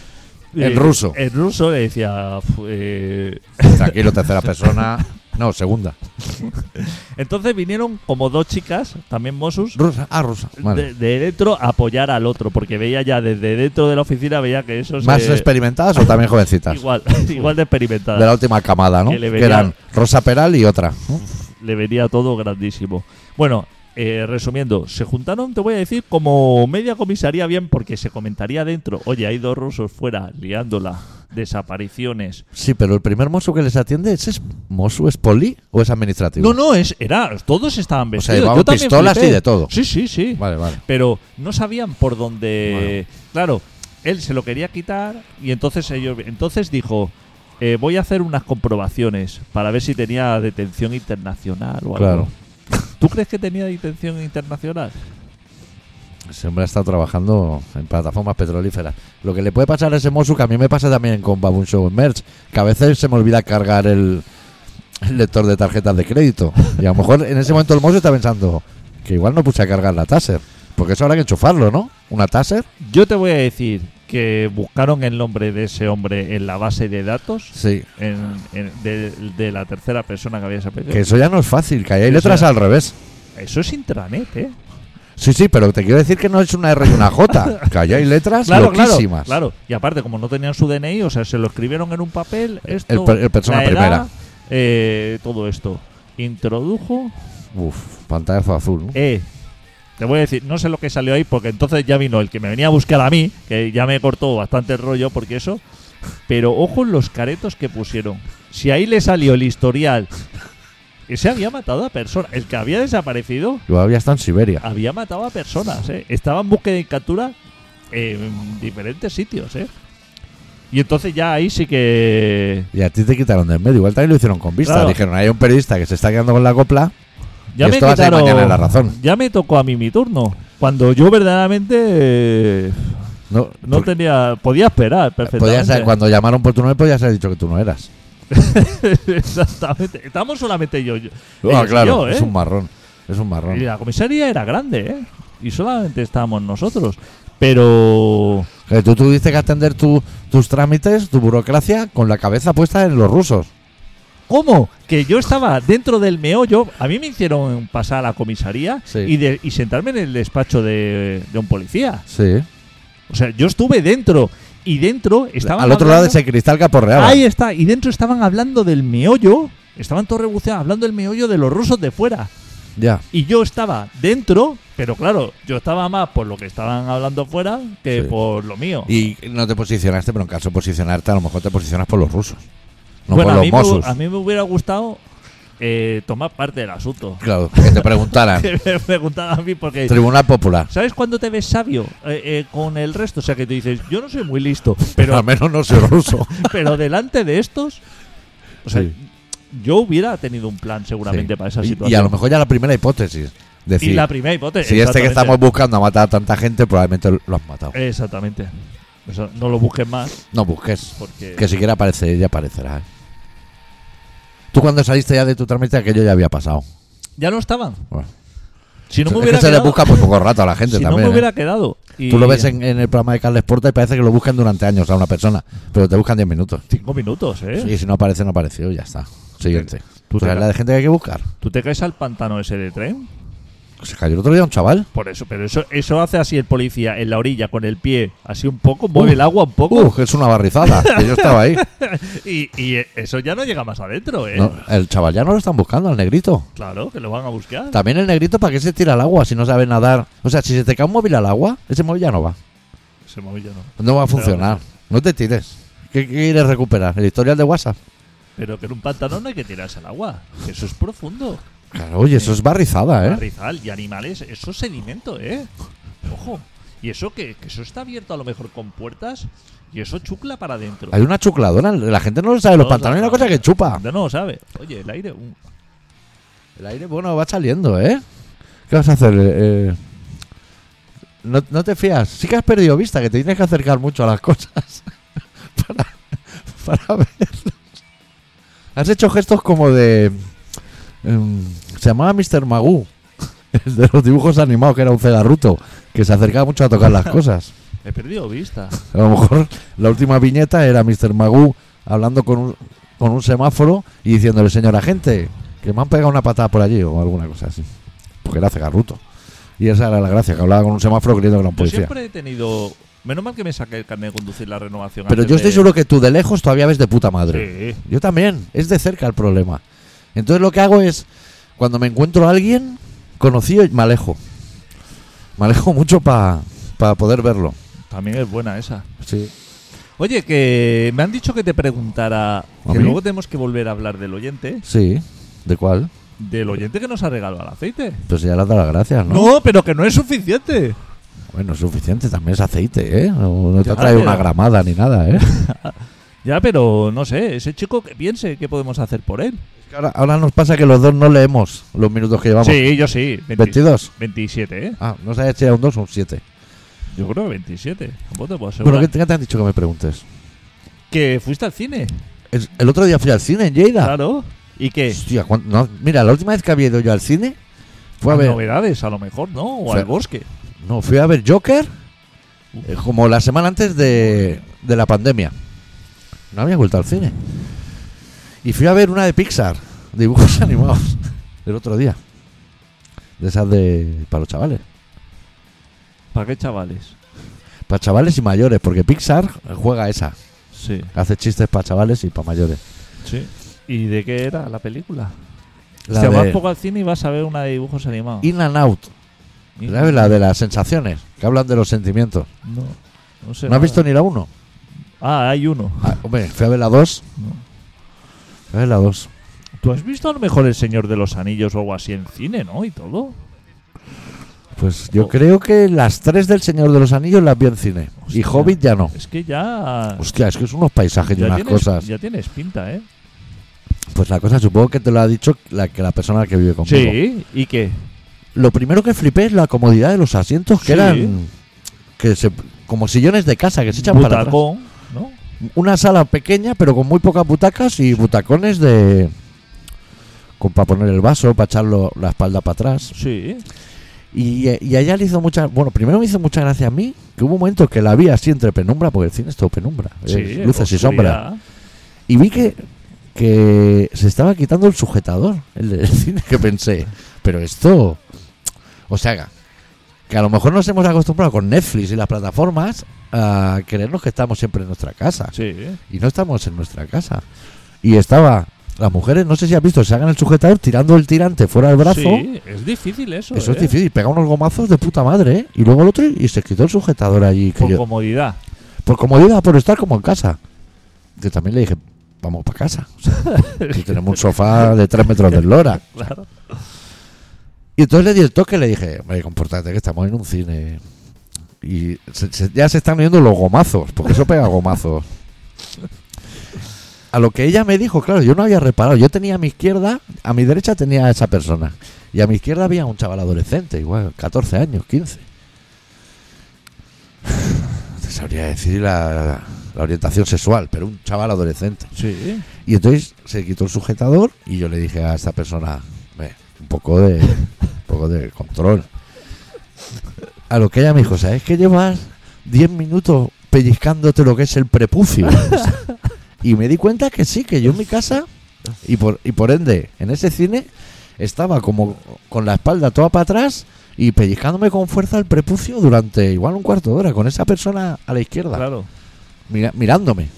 En Eh, ruso. En ruso le decía. "Fu- eh". Tranquilo, tercera persona. No, segunda. Entonces vinieron como dos chicas, también Mossus, Rusa. Ah, rusa. Vale. de, de dentro a apoyar al otro, porque veía ya desde dentro de la oficina, veía que eso ¿Más se- experimentadas o también jovencitas? igual, igual de experimentada. De la última camada, ¿no? Que le Que venía- eran Rosa Peral y otra. ¿no? Le venía todo grandísimo. Bueno, eh, resumiendo, se juntaron, te voy a decir, como media comisaría bien, porque se comentaría dentro, oye, hay dos rusos fuera liándola, desapariciones. Sí, pero el primer mozo que les atiende, ¿ese es mozo? ¿Es poli o es administrativo? No, no, es, era, todos estaban O sea, vestidos. llevaban Yo también pistolas flipé. y de todo. Sí, sí, sí. Vale, vale. Pero no sabían por dónde. Claro, él se lo quería quitar y entonces ellos, entonces dijo, eh, voy a hacer unas comprobaciones para ver si tenía detención internacional o algo. Claro. ¿Tú crees que tenía detención internacional? Ese hombre ha estado trabajando en plataformas petrolíferas. Lo que le puede pasar a ese mozo, que a mí me pasa también con Baboon Show en Merch, que a veces se me olvida cargar el, el lector de tarjetas de crédito. Y a lo mejor en ese momento el mozo está pensando que igual no puse a cargar la Taser. Porque eso habrá que enchufarlo, ¿no? ¿Una Taser? Yo te voy a decir que buscaron el nombre de ese hombre en la base de datos Sí. en, en- de, de la tercera persona que había desaparecido. Que eso ya no es fácil, que ahí hay Eso letras ya- al revés. Eso es intranet, ¿eh? Sí, sí, pero te quiero decir que no es una R y una J, que ahí hay letras Claro, claro, loquísimas. claro. Y aparte, como no tenían su D N I, o sea, se lo escribieron en un papel, esto, El per- el persona la edad, primera. eh, todo esto. Introdujo, Uf, pantallazo azul, ¿no? eh, te voy a decir, no sé lo que salió ahí, porque entonces ya vino el que me venía a buscar a mí, que ya me cortó bastante el rollo, porque eso, pero ojo en los caretos que pusieron. Si ahí le salió el historial, ese había matado a personas, el que había desaparecido Igual había estado en Siberia. había matado a personas, ¿eh? Estaba en búsqueda y captura en diferentes sitios, ¿eh? Y entonces ya ahí sí que... Y a ti te quitaron de en medio. Igual también lo hicieron con vista. Claro. Dijeron, hay un periodista que se está quedando con la copla. Ya Y me esto va a ser quitaron- mañana en La Razón. Ya me tocó a mí mi turno. Cuando yo verdaderamente eh, No, no porque tenía... Podía esperar perfectamente. podías ser- cuando llamaron por tu nombre, podías haber dicho que tú no eras. Exactamente. Estamos solamente yo. yo Ah, ellos y claro, yo, ¿eh? es un marrón. Es un marrón. Y la comisaría era grande, ¿eh? Y solamente estábamos nosotros. Pero... Que tú tuviste que atender tu- tus trámites, tu burocracia, con la cabeza puesta en los rusos. ¿Cómo? Que yo estaba dentro del meollo. A mí me hicieron pasar a la comisaría Sí. y, de- y sentarme en el despacho de, de un policía. Sí. O sea, yo estuve dentro y dentro estaban. Al otro lado de hablando- ese cristal que aporreaba. Ahí está. Y dentro estaban hablando del meollo. Estaban todos rebuceados hablando del meollo de los rusos de fuera. Ya. Y yo estaba dentro, pero claro, yo estaba más por lo que estaban hablando fuera que Sí. por lo mío. Y no te posicionaste, pero en caso de posicionarte, a lo mejor te posicionas por los rusos. No bueno, por a los mí, me, Mossos. a mí me hubiera gustado eh, tomar parte del asunto. Claro, que te preguntaran. Que me preguntaban a mí porque... Tribunal Popular. ¿Sabes cuándo te ves sabio eh, eh, con el resto? O sea, que te dices, yo no soy muy listo, Pero pero, al menos no soy ruso. pero delante de estos... O sea, Sí. yo hubiera tenido un plan seguramente Sí. para esa Y- situación. Y a lo mejor ya la primera hipótesis. Decir, Y la primera hipótesis. si este que exactamente. estamos buscando ha matado a tanta gente, probablemente lo has matado. Exactamente. Eso, no lo busques más No busques. porque. Que si quiere aparecer, ya aparecerá. ¿eh? Tú cuando saliste ya de tu trámite, aquello ya había pasado. Ya no estaban. Bueno. Si no me es hubiera que se le quedado. busca por poco rato a la gente si también. no me ¿eh? hubiera quedado. Y Tú lo ves en, en el programa de Carles Porta y parece que lo buscan durante años a una persona, pero te buscan diez minutos. Cinco minutos, ¿eh? Y si no aparece, no apareció, ya está. Siguiente. Tú ¿Tú te sabes ca- la de gente que hay que buscar? ¿Tú te caes al pantano ese de tren? Se cayó el otro día un chaval. Por eso, pero eso, eso hace así el policía en la orilla con el pie, así un poco, mueve Uh, el agua un poco. Uh, que es una barrizada. Que yo estaba ahí. Y, y eso ya no llega más adentro, ¿eh? No, el chaval ya no lo están buscando, al negrito. Claro, que lo van a buscar. También el negrito, ¿para qué se tira al agua si no sabe nadar? O sea, si se te cae un móvil al agua, ese móvil ya no va. Ese móvil ya no. No va a funcionar. No te tires. ¿Qué ¿Qué quieres recuperar? ¿El historial de WhatsApp? Pero que en un pantano no hay que tirarse al agua. Que eso es profundo. Claro, oye, eso es barrizada, ¿eh? Barrizal y animales, eso es sedimento, ¿eh? Ojo. Y eso que, que eso está abierto a lo mejor con puertas y eso chucla para adentro. Hay una chucladora. La gente no lo sabe. Los No, pantalones es una no, cosa que chupa. no, no lo sabe. Oye, el aire. uh, El aire, bueno, va saliendo, ¿eh? ¿Qué vas a hacer? Eh, no, no te fías. Sí que has perdido vista, que te tienes que acercar mucho a las cosas para, para verlas. Has hecho gestos como de... em, se llamaba mister Magoo, el de los dibujos animados, que era un cegarruto, que se acercaba mucho a tocar las cosas. he perdido vista. A lo mejor la última viñeta era mister Magoo hablando con un, con un semáforo y diciéndole, señor agente, que me han pegado una patada por allí o alguna cosa así. Porque era cegarruto. Y esa era la gracia, que hablaba con un semáforo creyendo que era un Yo policía. siempre he tenido. Menos mal que me saqué el carnet de conducir la renovación. Pero antes yo estoy de- seguro que tú de lejos todavía ves de puta madre. Sí. Yo también. Es de cerca el problema. Entonces lo que hago es, cuando me encuentro a alguien conocido, me alejo. Me alejo mucho para poder verlo. También es buena esa. Sí. Oye, que me han dicho que te preguntara. ¿A Que mí? luego tenemos que volver a hablar del oyente. Sí. ¿De cuál? Del oyente que nos ha regalado el aceite. Pues ya le has dado las gracias, ¿no? No, pero que no es suficiente. Bueno, es suficiente, también es aceite, ¿eh? No, no te Ya, ha traído pero- una gramada ni nada, ¿eh? Ya, pero no sé, ese chico que piense qué podemos hacer por él. Es que ahora, ahora nos pasa que los dos no leemos los minutos que llevamos. Sí, yo sí. veinte ¿veintidós? veintisiete, ¿eh? Ah, no sabes si era un dos o un siete. Yo creo que veintisiete. ¿Cómo te puedo asegurar? Bueno, ¿qué, qué te han dicho que me preguntes? Que fuiste al cine. Es- el otro día fui al cine en Lleida. Claro. ¿Y qué? Hostia, ¿cuán- no, mira, la última vez que había ido yo al cine fue a Las ver... novedades, a lo mejor, ¿no? O Fue- al bosque. No, fui a ver Joker eh, como la semana antes de, de la pandemia. No había vuelto al cine. Y fui a ver una de Pixar, dibujos animados, el otro día. De esas de... para los chavales. ¿Para qué chavales? Para chavales y mayores, porque Pixar juega esa. Sí, Hace chistes para chavales y para mayores. sí. ¿Y de qué era la película? La Si vas de poco al cine y vas a ver una de dibujos animados. In and Out. Y- ¿Sabes? La de las sensaciones, que hablan de los sentimientos. No, no sé. ¿No has nada. visto ni la uno? Ah, hay uno. Ah, hombre, fui a ver la dos. No. Fui a ver la dos. ¿Tú has visto a lo mejor El Señor de los Anillos o algo así en cine, no? Y todo. Pues yo Oh. creo que las tres del Señor de los Anillos las vi en cine. Y Hostia. Hobbit ya no. Es que ya. Hostia, es que son unos paisajes y ya unas tienes, cosas. Ya tienes pinta, ¿eh? Pues la cosa supongo que te lo ha dicho la, que la persona que vive conmigo. Sí. ¿Y qué? Lo primero que flipé es la comodidad de los asientos, que Sí. eran que se, como sillones de casa que se echan para atrás. Butacón, ¿no? Una sala pequeña, pero con muy pocas butacas y butacones de... con para poner el vaso, para echarlo la espalda para atrás. Sí. Y, y a ella le hizo mucha... Bueno, primero me hizo mucha gracia a mí, que hubo un momento que la vi así entre penumbra, porque el cine es todo penumbra. Sí. es luces y oscuridad. sombras. Y vi que, que se estaba quitando el sujetador, el del cine, que pensé, pero esto... O sea, que a lo mejor nos hemos acostumbrado con Netflix y las plataformas a creernos que estamos siempre en nuestra casa. Sí. Y no estamos en nuestra casa. Y estaba... Las mujeres, no sé si has visto, se hagan el sujetador tirando el tirante fuera del brazo. Sí, es difícil eso. Eso ¿eh? es difícil. Pega unos gomazos de puta madre, ¿eh? Y luego el otro y se quitó el sujetador allí. Que Por yo- comodidad. por comodidad, por estar como en casa. Que también le dije, vamos para casa. O sea, si tenemos un sofá de tres metros de eslora. Claro. Y entonces le di el toque y le dije, hombre, compórtate que estamos en un cine. Y se- se- ya se están viendo los gomazos, porque eso pega gomazos. a lo que ella me dijo, claro, yo no había reparado. Yo tenía a mi izquierda, a mi derecha tenía a esa persona. Y a mi izquierda había un chaval adolescente, igual, catorce años, quince. Te sabría decir la, la orientación sexual, pero un chaval adolescente. Sí. Y entonces se quitó el sujetador y yo le dije a esta persona, "Ve, un poco de un poco de control". A lo que ella me dijo, ¿sabes que llevas diez minutos pellizcándote lo que es el prepucio? Y me di cuenta que sí, que yo en mi casa y por, y por ende en ese cine estaba como con la espalda toda para atrás y pellizcándome con fuerza el prepucio durante igual un cuarto de hora con esa persona a la izquierda, Claro. mira- mirándome.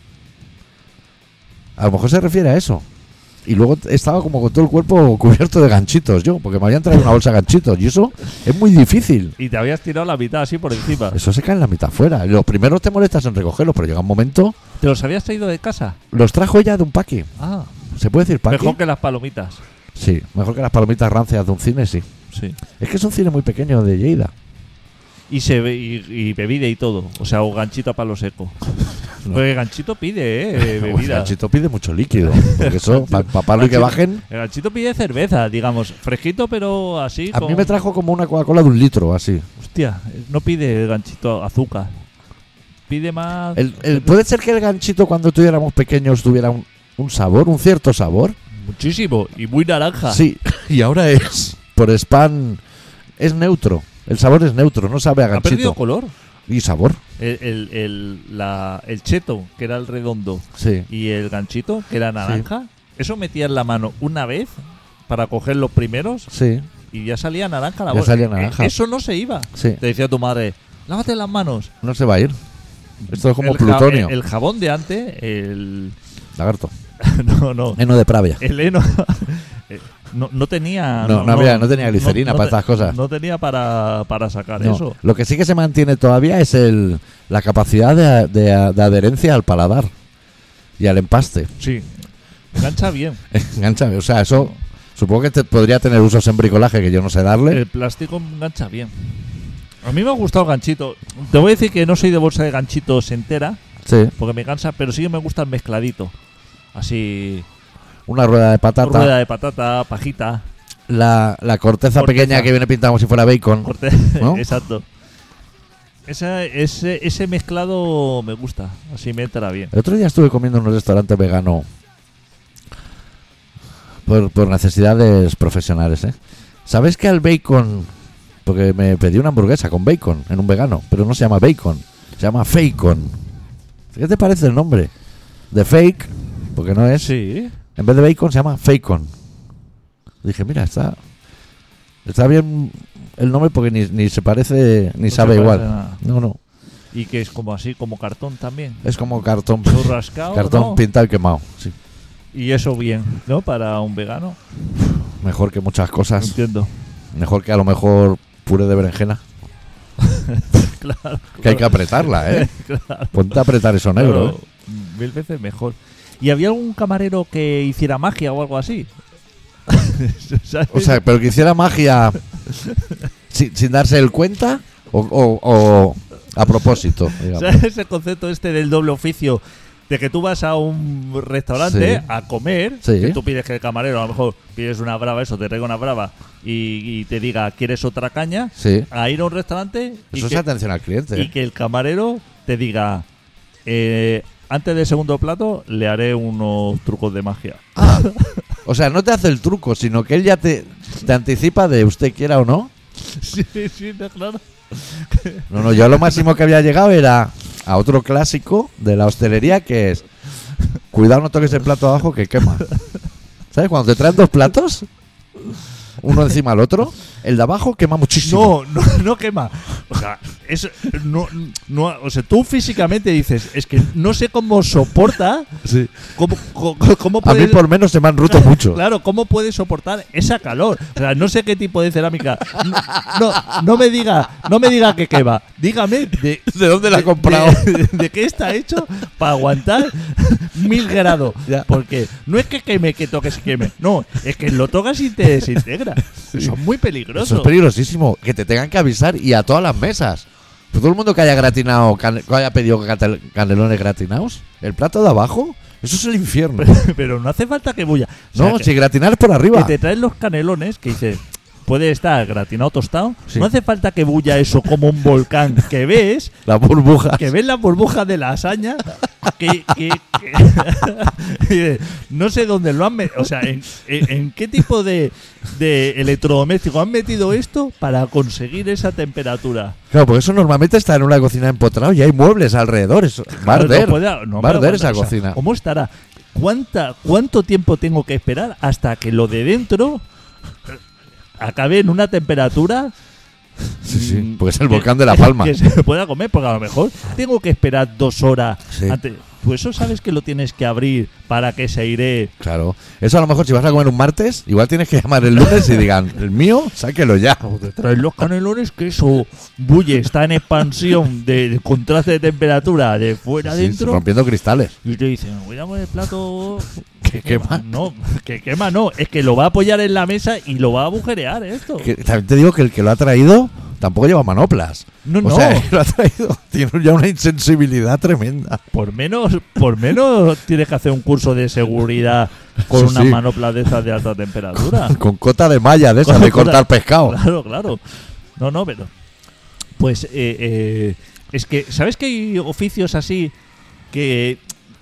A lo mejor se refiere a eso. Y luego estaba como con todo el cuerpo cubierto de ganchitos yo, porque me habían traído una bolsa de ganchitos y eso es muy difícil. Y te habías tirado la mitad así por encima. Eso se cae en la mitad fuera. Los primeros te molestas en recogerlos, pero llega un momento. ¿Te los habías traído de casa? Los trajo ella de un paqui. Ah. ¿Se puede decir paqui? Mejor que las palomitas. Sí, mejor que las palomitas rancias de un cine, sí. Sí. Es que es un cine muy pequeño de Lleida. Y se ve, y, y bebida y todo. O sea, o ganchito a palo seco. No. Pues ganchito pide, eh, Pues el bebida. ganchito pide mucho líquido. Porque eso, para paparlo y que Ganchito- bajen. El ganchito pide cerveza, digamos. Fresquito, pero así. A con- mí me trajo como una Coca-Cola de un litro, así. Hostia, no pide el ganchito azúcar. Pide más. El, el- ¿Puede ser que el ganchito cuando tú y éramos pequeños tuviera un, un sabor, un cierto sabor? Muchísimo. Y muy naranja. Sí, y ahora es. Por spam. Es neutro. El sabor es neutro, no sabe a Ha perdido ganchito. color. Y sabor, El, el, el, la, el cheto, que era el redondo, sí. y el ganchito, que era naranja. Eso metías la mano una vez para coger los primeros Sí, y ya salía naranja la Ya bolsa. salía naranja. Eh, Eso no se iba. sí. Te decía tu madre, lávate las manos. No se va a ir. Esto es como El ja- plutonio. El, el jabón de antes, el. Lagarto. no, no. Heno de Pravia. El heno. eh, no, no tenía. No, no había- no tenía glicerina para estas cosas. No tenía para, para sacar No, eso. Lo que sí que se mantiene todavía es el la capacidad de, de- de adherencia al paladar y al empaste. Sí. Engancha bien. Engancha, o sea, eso supongo que te- podría tener usos en bricolaje que yo no sé darle. El plástico engancha bien. A mí me ha gustado el ganchito. Te voy a decir que no soy de bolsa de ganchitos entera, Sí, porque me cansa, pero sí que me gusta el mezcladito. Así, una rueda de patata, rueda de patata, pajita, la, la corteza, Corteza. pequeña que viene pintada como si fuera bacon. corte. ¿No? Exacto. Esa- ese, ese mezclado me gusta, así me entra bien. El otro día estuve comiendo en un restaurante vegano por, por necesidades profesionales, ¿eh? ¿Sabes que al bacon, porque me pedí una hamburguesa con bacon en un vegano, pero no se llama bacon, se llama facon? ¿Qué te parece el nombre? De fake, porque no es. Sí. En vez de bacon se llama facon. Dije, mira, está está bien el nombre porque ni, ni se parece ni No se sabe parece igual. nada. No, no. Y que es como así, como cartón también. Es como cartón, Churrascado, cartón ¿no? pintado y quemado. Sí. Y eso bien, ¿no? Para un vegano. Mejor que muchas cosas. Entiendo. Mejor que a lo mejor puré de berenjena. Claro. Que hay que apretarla, ¿eh? Claro. Ponte a apretar eso negro, Claro, mil veces mejor. ¿Y había algún camarero que hiciera magia o algo así? ¿Sabes? ¿eh? O sea, pero que hiciera magia sin, sin darse el cuenta o, o- o a propósito, digamos. ¿Sabes ese concepto este del doble oficio? De que tú vas a un restaurante Sí. a comer, Sí. que tú pides que el camarero, a lo mejor pides una brava, eso, te traiga una brava y, y te diga, ¿quieres otra caña? Sí. A ir a un restaurante y, Eso es que, atención al cliente. y que el camarero te diga, eh, antes del segundo plato le haré unos trucos de magia. Ah, o sea, no te hace el truco, sino que él ya te, te anticipa de usted quiera o no. Sí, sí, no, claro. No, no, yo lo máximo que había llegado era a otro clásico de la hostelería que es cuidado no toques el plato abajo que quema. ¿Sabes? Cuando te traen dos platos, uno encima del otro, el de abajo quema muchísimo. No, no, no quema. O sea, es, no, no, o sea, tú físicamente dices, es que no sé cómo soporta, Sí. cómo, cómo, cómo A mí puede, por menos se me han roto mucho. claro, cómo puede soportar esa calor. O sea, no sé qué tipo de cerámica. No, no, no me diga, no me diga que quema. Dígame de, ¿De dónde la ha comprado? de, de qué está hecho para aguantar mil grados. Ya. Porque no es que queme, que toques y queme. No, es que lo tocas y te desintegra. Eso es muy peligroso. Eso es peligrosísimo. Que te tengan que avisar y a todas las mesas. Pero todo el mundo que haya gratinado, can- que haya pedido catel- canelones gratinados, el plato de abajo Eso es el infierno. Pero no hace falta que bulla. O sea, No, que, si gratinar es por que arriba. te traen los canelones que dices, puede estar gratinado tostado. Sí. No hace falta que bulla eso como un volcán que ves, La burbuja. que ves las burbujas de lasaña, que, que, que- no sé dónde lo han metido, o sea, en, en- en qué tipo de, de electrodoméstico han metido esto para conseguir esa temperatura. Claro, porque eso normalmente está en una cocina empotrado y hay mueles alrededor. Eso. Va a Claro, arder. no puede- no Va a me arder aguanta, esa o sea, cocina. ¿Cómo estará? ¿Cuánta, ¿Cuánto tiempo tengo que esperar hasta que lo de dentro eh, acabe en una temperatura? Sí, sí, mm, porque es el que- volcán de La Palma. Que se pueda comer, porque a lo mejor tengo que esperar dos horas Sí. antes. Pues eso sabes que lo tienes que abrir para que se aire. Claro. Eso a lo mejor si vas a comer un martes, igual tienes que llamar el lunes y digan, el mío, sáquelo ya. Traen los canelones que eso bulle, está en expansión de, de contraste de temperatura de fuera Sí, adentro. rompiendo cristales. Y te dicen, voy a poner el plato Que quema. No, que quema no, es que lo va a apoyar en la mesa y lo va a agujerear esto. Que, también te digo que el que lo ha traído tampoco lleva manoplas. No, o no, sea, el que lo ha traído tiene ya una insensibilidad tremenda. por menos, por menos tienes que hacer un curso de seguridad con Sí, unas sí. manoplas de esas de alta temperatura. Con cota de malla de esas Con de cota- cortar pescado. Claro, claro. No, no, pero. Pues eh, eh, es que, ¿sabes que hay oficios así que.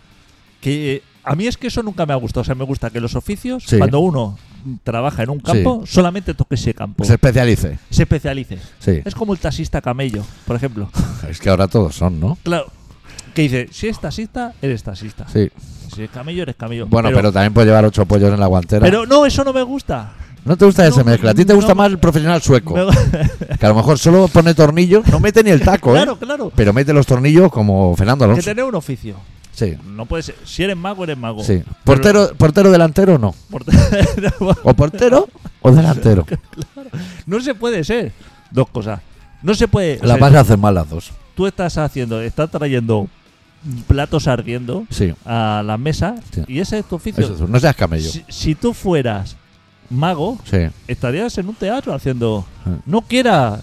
que a mí es que eso nunca me ha gustado. O sea, me gusta que los oficios, Sí. cuando uno trabaja en un campo, solamente toque ese campo. Se especialice. Se especialice. Sí. Es como el taxista camello, por ejemplo. Es que ahora todos son, ¿no? Claro. Que dice, si es taxista, eres taxista. Sí. Si es camello, eres camello. Bueno, pero, también puedes llevar ocho pollos en la guantera. pero no, eso no me gusta. ¿No te gusta ese no, mezcla? ¿A ti te gusta no. más el profesional sueco? Me- Que a lo mejor solo pone tornillos, no mete ni el taco, ¿eh? claro, claro. Pero mete los tornillos como Fernando Que Alonso. tener un oficio. Sí, No puede ser. Si eres mago, eres mago. sí. Pero- ¿Portero, portero delantero no? Portero- ¿O portero o delantero? no se puede ser. Dos cosas. No se puede. o Las sea, más hacen mal las dos. tú estás haciendo, estás trayendo platos ardiendo Sí. a la mesa Sí. y ese es tu oficio. Eso es, no seas camello. Si, si tú fueras mago, Sí. estarías en un teatro haciendo. Sí. No quiera.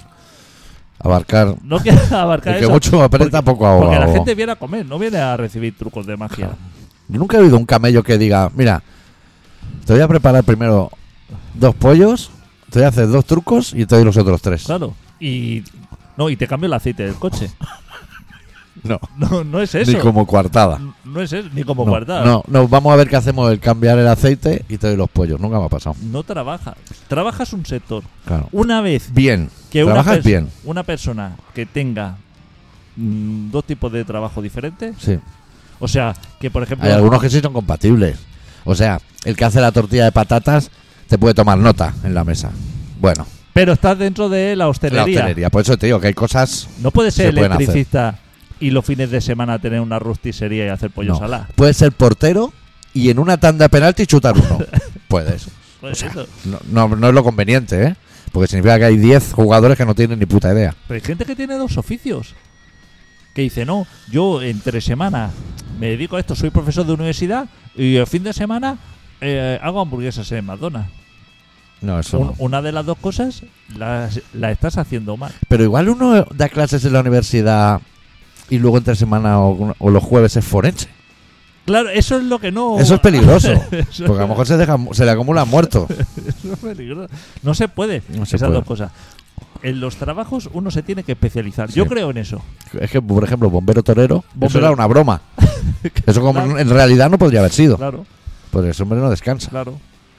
Abarcar. No quiera abarcar El que eso. mucho aprieta, porque- poco ahoga. Porque la o- gente viene a comer, no viene a recibir trucos de magia. Yo nunca he oído un camello que diga, mira, te voy a preparar primero dos pollos, te voy a hacer dos trucos y te doy los otros tres. Claro. Y. No, y te cambio el aceite del coche. No, No, no es eso. ni como coartada. No es eso, ni como no, guardar. no, no, vamos a ver qué hacemos, el cambiar el aceite y te doy los pollos. Nunca me ha pasado. No trabaja. Trabajas un sector. Claro. Una vez Bien. que una, Trabajas pers- bien. una persona que tenga mm, dos tipos de trabajo diferentes, Sí. o sea, que por ejemplo. Hay algunos que sí son compatibles. O sea, el que hace la tortilla de patatas te puede tomar nota en la mesa. Bueno, Pero estás dentro de la la hostelería. hostelería. Por eso te digo que hay cosas. No puedes ser Se pueden hacer. electricista y los fines de semana tener una rosticería y hacer pollo No. salá. Puedes ser portero y en una tanda de penalti chutar uno. Puedes. Pues O sea, eso. No, no, no es lo conveniente, ¿eh? Porque significa que hay diez jugadores que no tienen ni puta idea. Pero hay gente que tiene dos oficios. Que dice, no, yo entre semana me dedico a esto, soy profesor de universidad y el fin de semana eh, hago hamburguesas en McDonald's. No, eso Un- no. una de las dos cosas la, la estás haciendo mal. Pero igual uno da clases en la universidad y luego entre semana o, o los jueves es forense. Claro, eso es lo que no. Eso es peligroso. Eso- Porque a lo mejor se, deja, se le acumulan muertos. eso es peligroso. No se puede. No se esas puede. dos cosas. En los trabajos uno se tiene que especializar. Sí. Yo creo en eso. Es que, por ejemplo, bombero torero, eso Bombero. era una broma. Eso como Claro. en realidad no podría haber sido. Claro, Porque ese hombre no descansa. claro.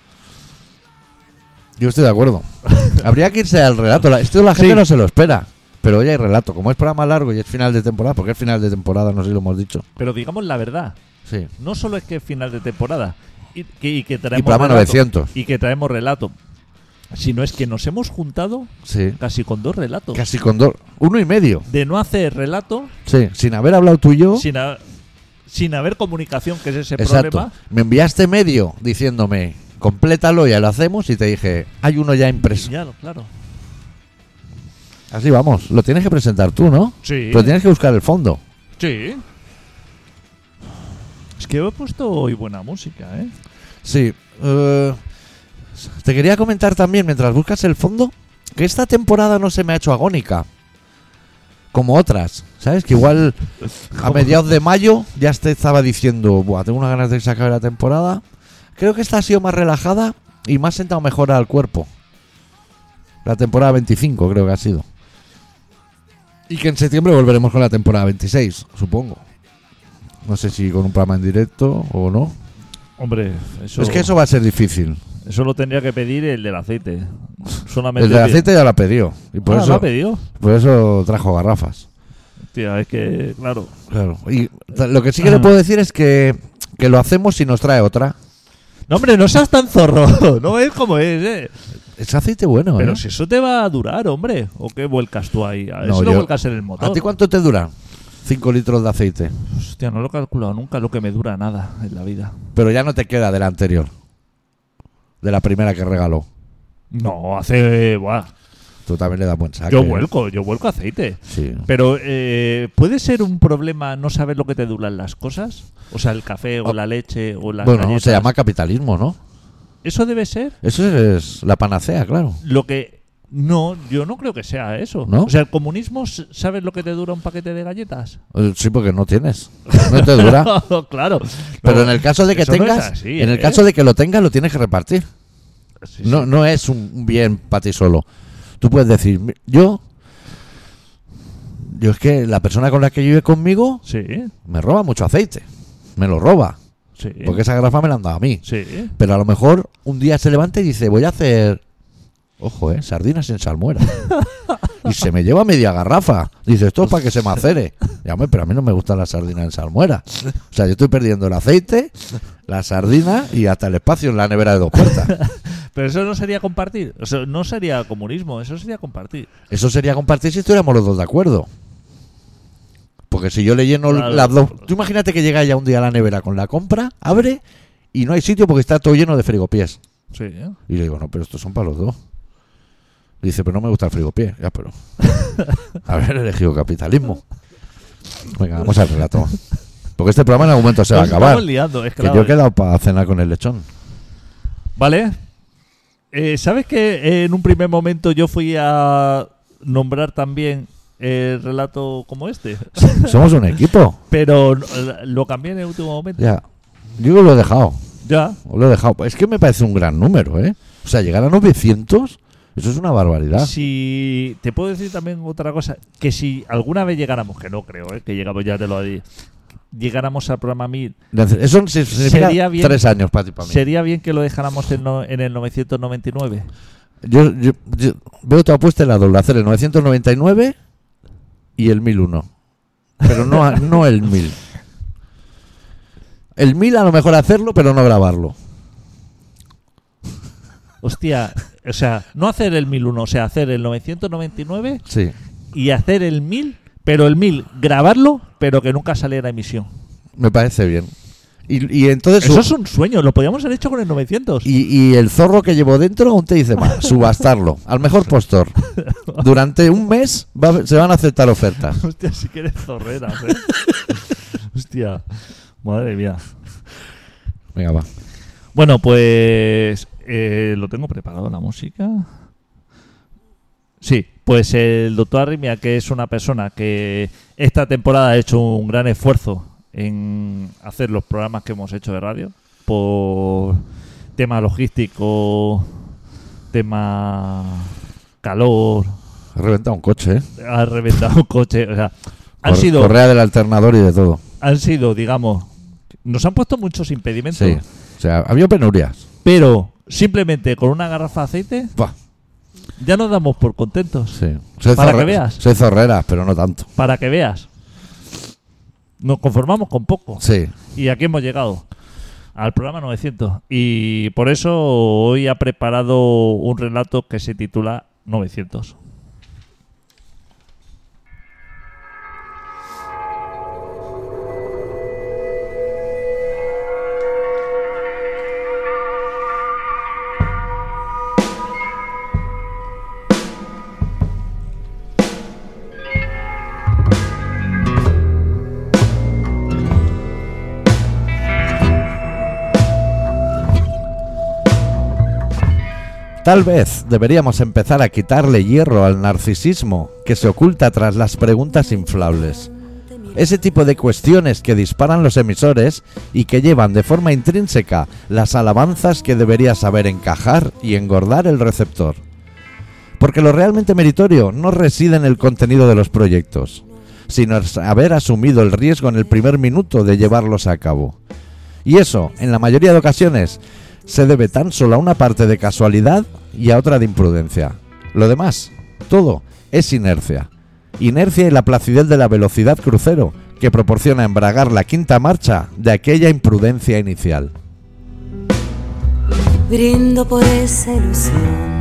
Yo estoy de acuerdo. Habría que irse al relato. La- Esto la gente Sí. no se lo espera. Pero hoy hay relato. Como es programa largo y es final de temporada, porque es final de temporada, no sé si lo hemos dicho. Pero digamos la verdad. Sí. No solo es que es final de temporada y que, y que Y traemos programa relato, novecientos. y que traemos relato, sino es que nos hemos juntado Sí. casi con dos relatos. Casi con dos. Uno y medio. De no hacer relato Sí. Sin haber hablado tú y yo. sin, ha- sin haber comunicación, que es ese Exacto. problema. Me enviaste medio diciéndome, complétalo, ya lo hacemos. Y te dije, hay uno ya impreso. Ya, claro. Así vamos. Lo tienes que presentar tú, ¿no? Sí. Pero tienes que buscar el fondo. Sí. Es que he puesto hoy buena música, ¿eh? Sí. eh, te quería comentar también, mientras buscas el fondo, que esta temporada no se me ha hecho agónica. como otras, ¿sabes? Que igual a mediados de mayo ya te estaba diciendo, buah, tengo unas ganas de que se acabe la temporada. Creo que esta ha sido más relajada y más sentado mejor al cuerpo. La temporada veinticinco creo que ha sido. Y que en septiembre volveremos con la temporada veintiséis, supongo. No sé si con un programa en directo o no. Hombre, eso... Es que eso va a ser difícil. Eso lo tendría que pedir el del aceite. Solamente El del aceite ya lo ha pedido. Y por ah, eso, ¿lo ha pedido? por eso trajo garrafas. Tía, es que, claro. Claro. Y lo que sí que le puedo decir es que, que lo hacemos si nos trae otra. No, hombre, no seas tan zorro. No es como es, ¿eh? Es aceite bueno, Pero ¿eh? si eso te va a durar, hombre. ¿O qué vuelcas tú ahí? A ver No, si lo yo- vuelcas en el motor. ¿A ti cuánto te dura? Cinco litros de aceite. Hostia, no lo he calculado nunca lo que me dura nada en la vida. Pero ya no te queda de la anterior. De la primera que regaló. No, hace... Buah. Tú también le das buen saque. Yo vuelco, yo vuelco aceite. Sí. Pero, eh, ¿puede ser un problema no saber lo que te duran las cosas? O sea, el café o Oh. la leche o las Bueno, galletas. se llama capitalismo, ¿no? ¿Eso debe ser? Eso es la panacea, claro. Lo que... No, yo no creo que sea eso. ¿No? O sea, ¿el comunismo s- sabes lo que te dura un paquete de galletas? Eh, Sí, porque no tienes. No te dura. Claro. Pero No, en el caso de que eso no es tengas, así, en el ¿eh? caso de que lo tengas, lo tienes que repartir. Sí, No, sí. no es un un bien para ti solo. Tú puedes decir, "Mi- yo, yo es que la persona con la que vive conmigo Sí, me roba mucho aceite. Me lo roba. sí. Porque esa garrafa me la han dado a mí. Sí. Pero a lo mejor un día se levanta y dice, voy a hacer, ojo, eh, sardinas en salmuera. Y se me lleva media garrafa. Dice, esto es para que se macere. Y, hombre, pero a mí no me gustan las sardinas en salmuera. O sea, yo estoy perdiendo el aceite, la sardina y hasta el espacio en la nevera de dos puertas. Pero eso no sería compartir. O sea, no sería comunismo, eso sería compartir. Eso sería compartir si estuviéramos los dos de acuerdo. Porque si yo le lleno Claro. las dos... Tú imagínate que llega ya un día a la nevera con la compra, abre y no hay sitio porque está todo lleno de frigopiés. Sí, ¿eh? Y le digo, no, pero estos son para los dos. Dice, pero no me gusta el frigopié. Ya, pero... Haber elegido capitalismo. Venga, vamos al relato. Porque este programa en algún momento se va a Nos acabar. estamos liando, es Que claro. yo he quedado para cenar con el lechón. Vale. Eh, ¿Sabes que en un primer momento yo fui a nombrar también el relato como este? Somos un equipo. Pero lo cambié en el último momento. Ya. Yo lo he dejado. Ya. Lo he dejado. Es que me parece un gran número, ¿eh? O sea, llegar a novecientos, eso es una barbaridad. Si te puedo decir también otra cosa, que si alguna vez llegáramos, que no creo, ¿eh? Que llegamos, ya te lo di, llegáramos al programa mil, Eso significa Sería bien- tres años para ti, para mí. sería bien que lo dejáramos en, no- en el novecientos noventa y nueve. Yo, yo- yo veo tu apuesta en la doble, hacer el novecientos noventa y nueve y el mil uno. Pero no, a- no el mil. El mil a lo mejor hacerlo, pero no grabarlo. Hostia, o sea, no hacer el mil uno, o sea, hacer el novecientos noventa y nueve Sí. y hacer el mil, pero el mil grabarlo, pero que nunca saliera a emisión. Me parece bien. Y, y entonces... Eso es un sueño, lo podíamos haber hecho con el novecientos. Y, y el zorro que llevo dentro aún te dice más, subastarlo, al mejor postor. Durante un mes va- se van a aceptar ofertas. Hostia, si quieres zorreras, ¿eh? Hostia, madre mía. Venga, va. Bueno, pues eh, lo tengo preparado la música. Sí, pues el doctor Arrimia, que es una persona que esta temporada ha hecho un gran esfuerzo en hacer los programas que hemos hecho de radio por tema logístico, tema calor, He reventado un coche, ¿eh? ha reventado un coche, o sea, han Cor- sido, Correa del alternador y de todo. han sido, digamos, nos han puesto muchos impedimentos, Sí. O sea, había penurias. pero simplemente con una garrafa de aceite Buah, ya nos damos por contentos. sí. Soy Para zorre- que veas. Soy zorreras, pero no tanto. Para que veas. Nos conformamos con poco. Sí. Y aquí hemos llegado. Al programa novecientos. Y por eso hoy ha preparado un relato que se titula novecientos. Tal vez deberíamos empezar a quitarle hierro al narcisismo que se oculta tras las preguntas inflables. Ese tipo de cuestiones que disparan los emisores y que llevan de forma intrínseca las alabanzas que debería saber encajar y engordar el receptor. Porque lo realmente meritorio no reside en el contenido de los proyectos, sino en haber asumido el riesgo en el primer minuto de llevarlos a cabo. Y eso, en la mayoría de ocasiones, se debe tan solo a una parte de casualidad y a otra de imprudencia. Lo demás, todo, es inercia. Inercia y la placidez de la velocidad crucero que proporciona embragar la quinta marcha de aquella imprudencia inicial. Brindo por esa ilusión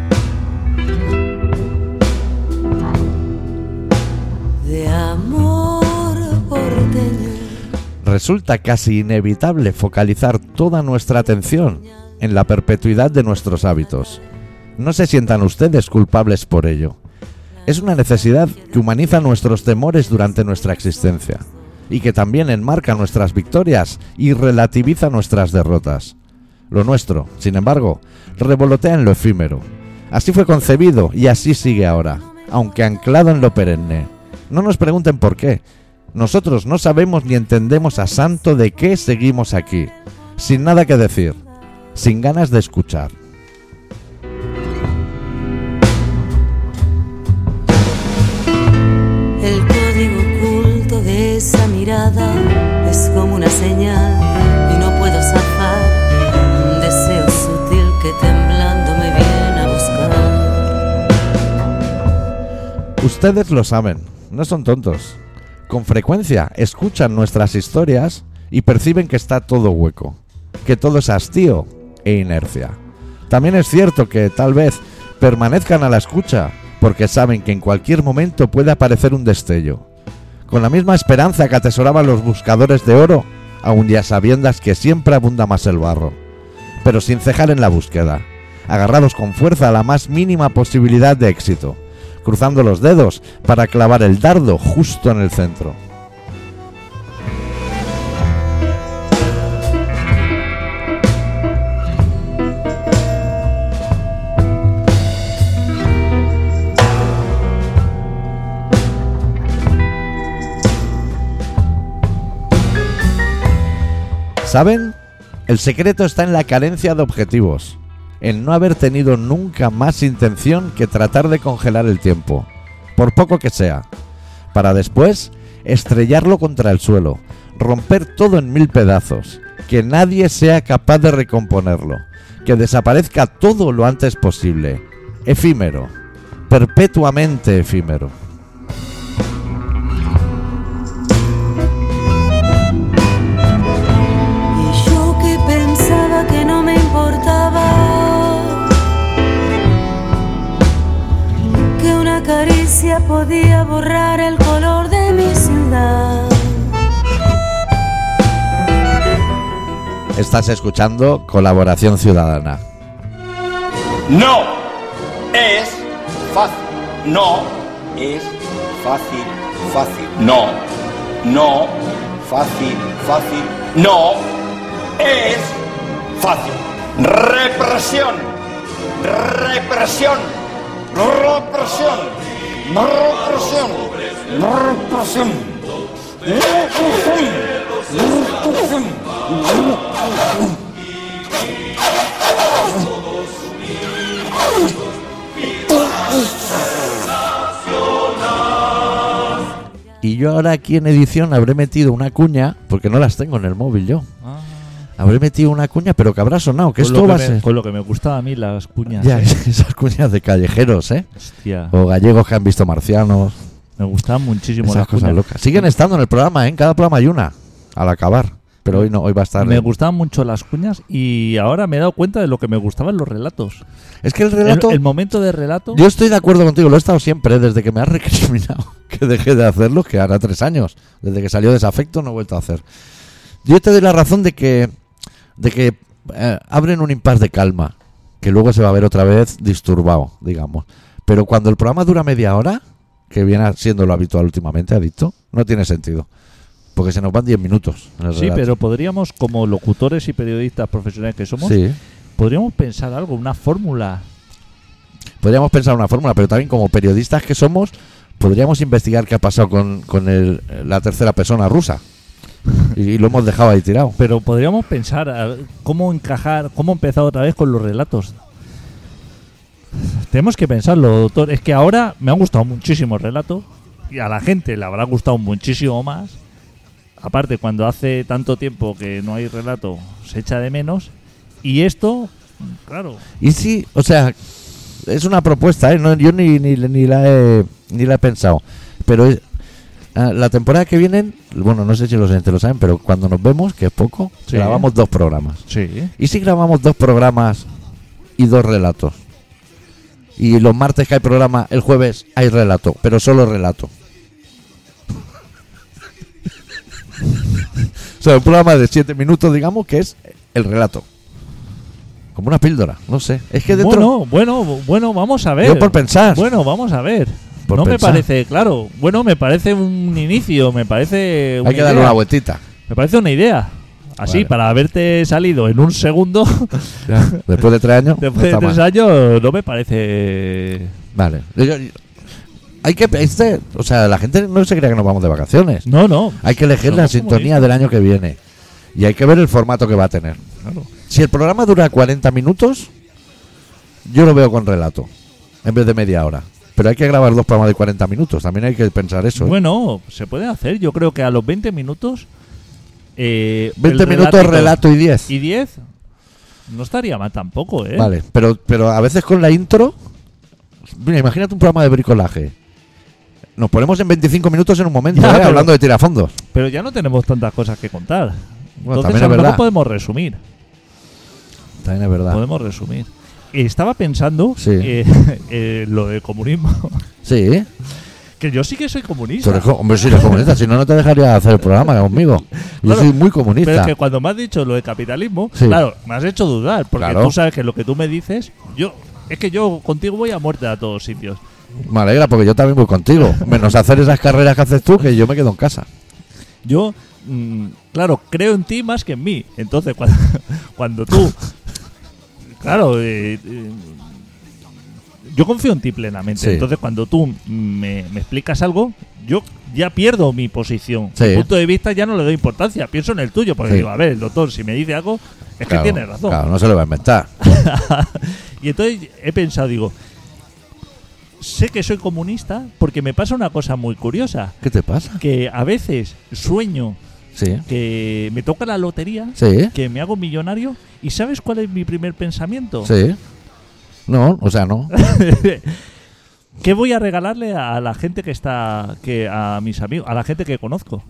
de amor porteño. Resulta casi inevitable focalizar toda nuestra atención en la perpetuidad de nuestros hábitos. No se sientan ustedes culpables por ello. Es una necesidad que humaniza nuestros temores durante nuestra existencia y que también enmarca nuestras victorias y relativiza nuestras derrotas. Lo nuestro, sin embargo, revolotea en lo efímero. Así fue concebido y así sigue ahora, aunque anclado en lo perenne. No nos pregunten por qué. Nosotros no sabemos ni entendemos a santo de qué seguimos aquí, sin nada que decir, sin ganas de escuchar. El código oculto de esa mirada es como una señal y no puedo zafar un deseo sutil que temblando me viene a buscar. Ustedes lo saben, no son tontos. Con frecuencia escuchan nuestras historias y perciben que está todo hueco, que todo es hastío e inercia. También es cierto que tal vez permanezcan a la escucha porque saben que en cualquier momento puede aparecer un destello, con la misma esperanza que atesoraban los buscadores de oro, aun ya sabiendas que siempre abunda más el barro, pero sin cejar en la búsqueda, agarrados con fuerza a la más mínima posibilidad de éxito, cruzando los dedos para clavar el dardo justo en el centro. ¿Saben? El secreto está en la carencia de objetivos, en no haber tenido nunca más intención que tratar de congelar el tiempo, por poco que sea, para después estrellarlo contra el suelo, romper todo en mil pedazos, que nadie sea capaz de recomponerlo, que desaparezca todo lo antes posible, efímero, perpetuamente efímero. Caricia podía borrar el color de mi ciudad. Estás escuchando Colaboración Ciudadana. No es fácil. No es fácil, fácil. No, no, fácil, fácil. No es fácil. Represión, represión. Represión, represión, represión, represión, represión. Y yo ahora aquí en edición habré metido una cuña, porque no las tengo en el móvil yo. Ah. Habré metido una cuña, pero que habrá sonado, que Con esto lo va a que me- ser... Con lo que me gustaba a mí las cuñas. Ya, ¿eh? esas cuñas de callejeros, ¿eh? Hostia, O gallegos que han visto marcianos, me gustaban muchísimo esas las cosas cuñas. locas. Siguen estando en el programa, ¿eh? En cada programa hay una, al acabar. Pero hoy no, hoy va a estar... Me eh. gustaban mucho las cuñas y ahora me he dado cuenta de lo que me gustaban los relatos. Es que el El, relato... el momento de relato. Yo estoy de acuerdo contigo, lo he estado siempre, desde que me has recriminado que dejé de hacerlo, que ahora tres años. Desde que salió Desafecto no he vuelto a hacer. Yo te doy la razón de que de que eh, abren un impas de calma, que luego se va a ver otra vez disturbado, digamos. Pero cuando el programa dura media hora, que viene siendo lo habitual últimamente, Adicto, no tiene sentido. Porque se nos van diez minutos en el Sí, relato. pero podríamos, como locutores y periodistas profesionales que somos, Sí. podríamos pensar algo, una fórmula podríamos pensar una fórmula, pero también como periodistas que somos, podríamos investigar qué ha pasado con, con el, la tercera persona rusa. Y, y lo hemos dejado ahí tirado. Pero podríamos pensar a ver, cómo encajar, cómo empezar otra vez con los relatos. Tenemos que pensarlo, doctor. Es que ahora me han gustado muchísimo el relato y a la gente le habrá gustado muchísimo más. Aparte, cuando hace tanto tiempo que no hay relato, se echa de menos. Y esto, claro. Y sí, o sea, es una propuesta, ¿eh? No, yo ni, ni, ni, la he, ni la he pensado. Pero es, ah, la temporada que viene, bueno, no sé si los oyentes lo saben, pero cuando nos vemos, que es poco, Sí. grabamos dos programas. Sí. ¿Y si grabamos dos programas y dos relatos? Y los martes que hay programa, el jueves hay relato, pero solo relato. O sea, un programa de siete minutos, digamos, que es el relato. Como una píldora, no sé. Es que dentro... Bueno, bueno, bueno, vamos a ver. Yo por pensar. Bueno, vamos a ver. Por no pensar. me parece, claro. Bueno, me parece un inicio, me parece una Hay que darle idea. una vueltita. Me parece una idea. Así, Vale. para haberte salido en un segundo, Después de tres años. después no de está tres mal. años, no me parece... Vale. Yo- yo- hay que... Este, o sea, la gente no se crea que nos vamos de vacaciones. No, no. Hay que elegir la Somos sintonía comunistas. del año que viene. Y hay que ver el formato que va a tener. Claro. Si el programa dura cuarenta minutos, yo lo veo con relato, en vez de media hora. Pero hay que grabar dos programas de cuarenta minutos. También hay que pensar eso. ¿eh? Bueno, se puede hacer. Yo creo que a los veinte minutos... Eh, veinte el minutos relatito relato y diez. y diez no estaría mal tampoco, ¿eh? Vale, pero, pero a veces con la intro... Mira, imagínate un programa de bricolaje. Nos ponemos en veinticinco minutos en un momento, Ya, ¿eh? pero- hablando de tirafondos. Pero ya no tenemos tantas cosas que contar. Bueno, Entonces también a es lo mejor verdad. podemos resumir. También es verdad. Podemos resumir. Estaba pensando Sí. eh, eh, lo del comunismo. Sí, Que yo sí que soy tú comunista. eres co- hombre, si eres comunista, si no, no te dejaría hacer el programa conmigo. Yo Claro, soy muy Pero comunista. es que cuando me has dicho lo de capitalismo, Sí. claro, me has hecho dudar. Porque Claro. tú sabes que lo que tú me dices, yo es que yo contigo voy a muerte a todos sitios. Me alegra porque yo también voy contigo. Menos hacer esas carreras que haces tú, que yo me quedo en casa. Yo, mm, claro, creo en ti más que en mí. Entonces, cuando, cuando tú. Claro, eh, eh, yo confío en ti plenamente. Sí. Entonces, cuando tú me, me explicas algo, yo ya pierdo mi posición. Sí. Mi punto de vista ya no le doy importancia. Pienso en el tuyo. Porque Sí. digo, a ver, el doctor, si me dice algo, es Claro, que tiene razón. Claro, no se lo va a inventar. Y entonces he pensado, digo, sé que soy comunista porque me pasa una cosa muy curiosa. ¿Qué te pasa? Que a veces sueño Sí, que me toca la lotería, sí, que me hago millonario, y ¿sabes cuál es mi primer pensamiento? sí. No, o sea, no. ¿Qué voy a regalarle a la gente que está, que a mis amigos, a la gente que conozco?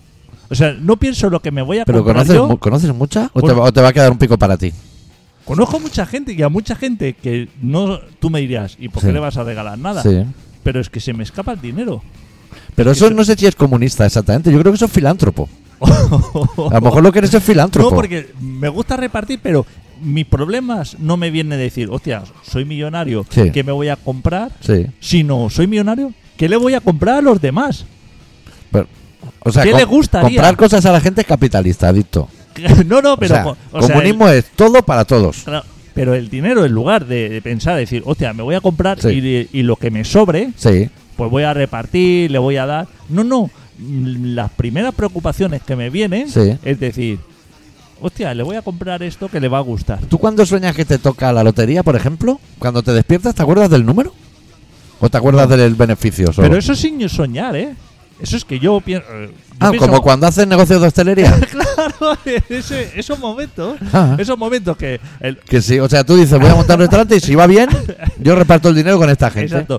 O sea, no pienso lo que me voy a ¿Pero comprar conoces, yo. mu- ¿conoces mucha? ¿O, te, Bueno. va- o te va a quedar un pico para ti? Conozco mucha gente y a mucha gente que no, tú me dirías, ¿y por Sí. qué le vas a regalar nada? Sí. Pero es que se me escapa el dinero. Pero eso no sé si es comunista exactamente. Yo creo que eso es filántropo. A lo mejor lo que eres es filántropo. No, porque me gusta repartir, pero mis problemas no me vienen de decir, hostia, soy millonario, Sí. ¿qué me voy a comprar? Sí. Sino, soy millonario, ¿qué le voy a comprar a los demás? Pero, o sea, ¿Qué com- le gustaría? comprar cosas a la gente es capitalista, adicto. no, no, pero... o sea, co- o sea, comunismo es todo para todos. el- claro, pero el dinero, en lugar de, de pensar, decir, hostia, me voy a comprar Sí. y, y lo que me sobre, Sí. pues voy a repartir, le voy a dar... No, no, mm, las primeras preocupaciones que me vienen Sí. es decir, hostia, le voy a comprar esto que le va a gustar. ¿Tú cuando sueñas que te toca la lotería, por ejemplo? Cuando te despiertas, ¿te acuerdas del número? ¿O te acuerdas No. del beneficio solo? Pero eso es sin soñar, ¿eh? Eso es que yo pienso... Ah, como cuando haces negocios de hostelería. Claro, ese- esos momentos, Ah. esos momentos que... El, Que sí, o sea, tú dices, voy a montar un restaurante y si va bien, yo reparto el dinero con esta gente. exacto.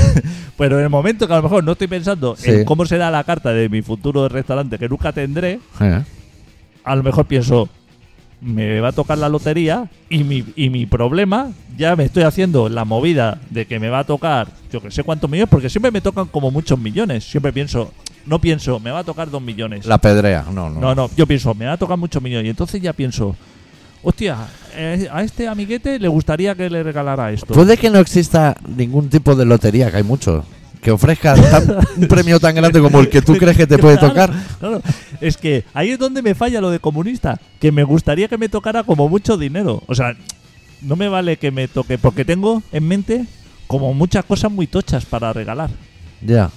Pero en el momento que a lo mejor no estoy pensando Sí. en cómo será la carta de mi futuro restaurante que nunca tendré, Eh. a lo mejor pienso, me va a tocar la lotería y mi, y mi problema, ya me estoy haciendo la movida de que me va a tocar, yo que sé cuántos millones, porque siempre me tocan como muchos millones. Siempre pienso, no pienso, me va a tocar dos millones. La pedrea, no, no. No, no, yo pienso, me va a tocar muchos millones. Y entonces ya pienso, hostia, eh, a este amiguete le gustaría que le regalara esto. Puede que no exista ningún tipo de lotería, que hay muchos, que ofrezca tan- un premio tan grande como el que tú crees que te puede Claro, tocar. claro. Es que ahí es donde me falla lo de comunista, que me gustaría que me tocara como mucho dinero. O sea, no me vale que me toque, porque tengo en mente como muchas cosas muy tochas para regalar. Ya.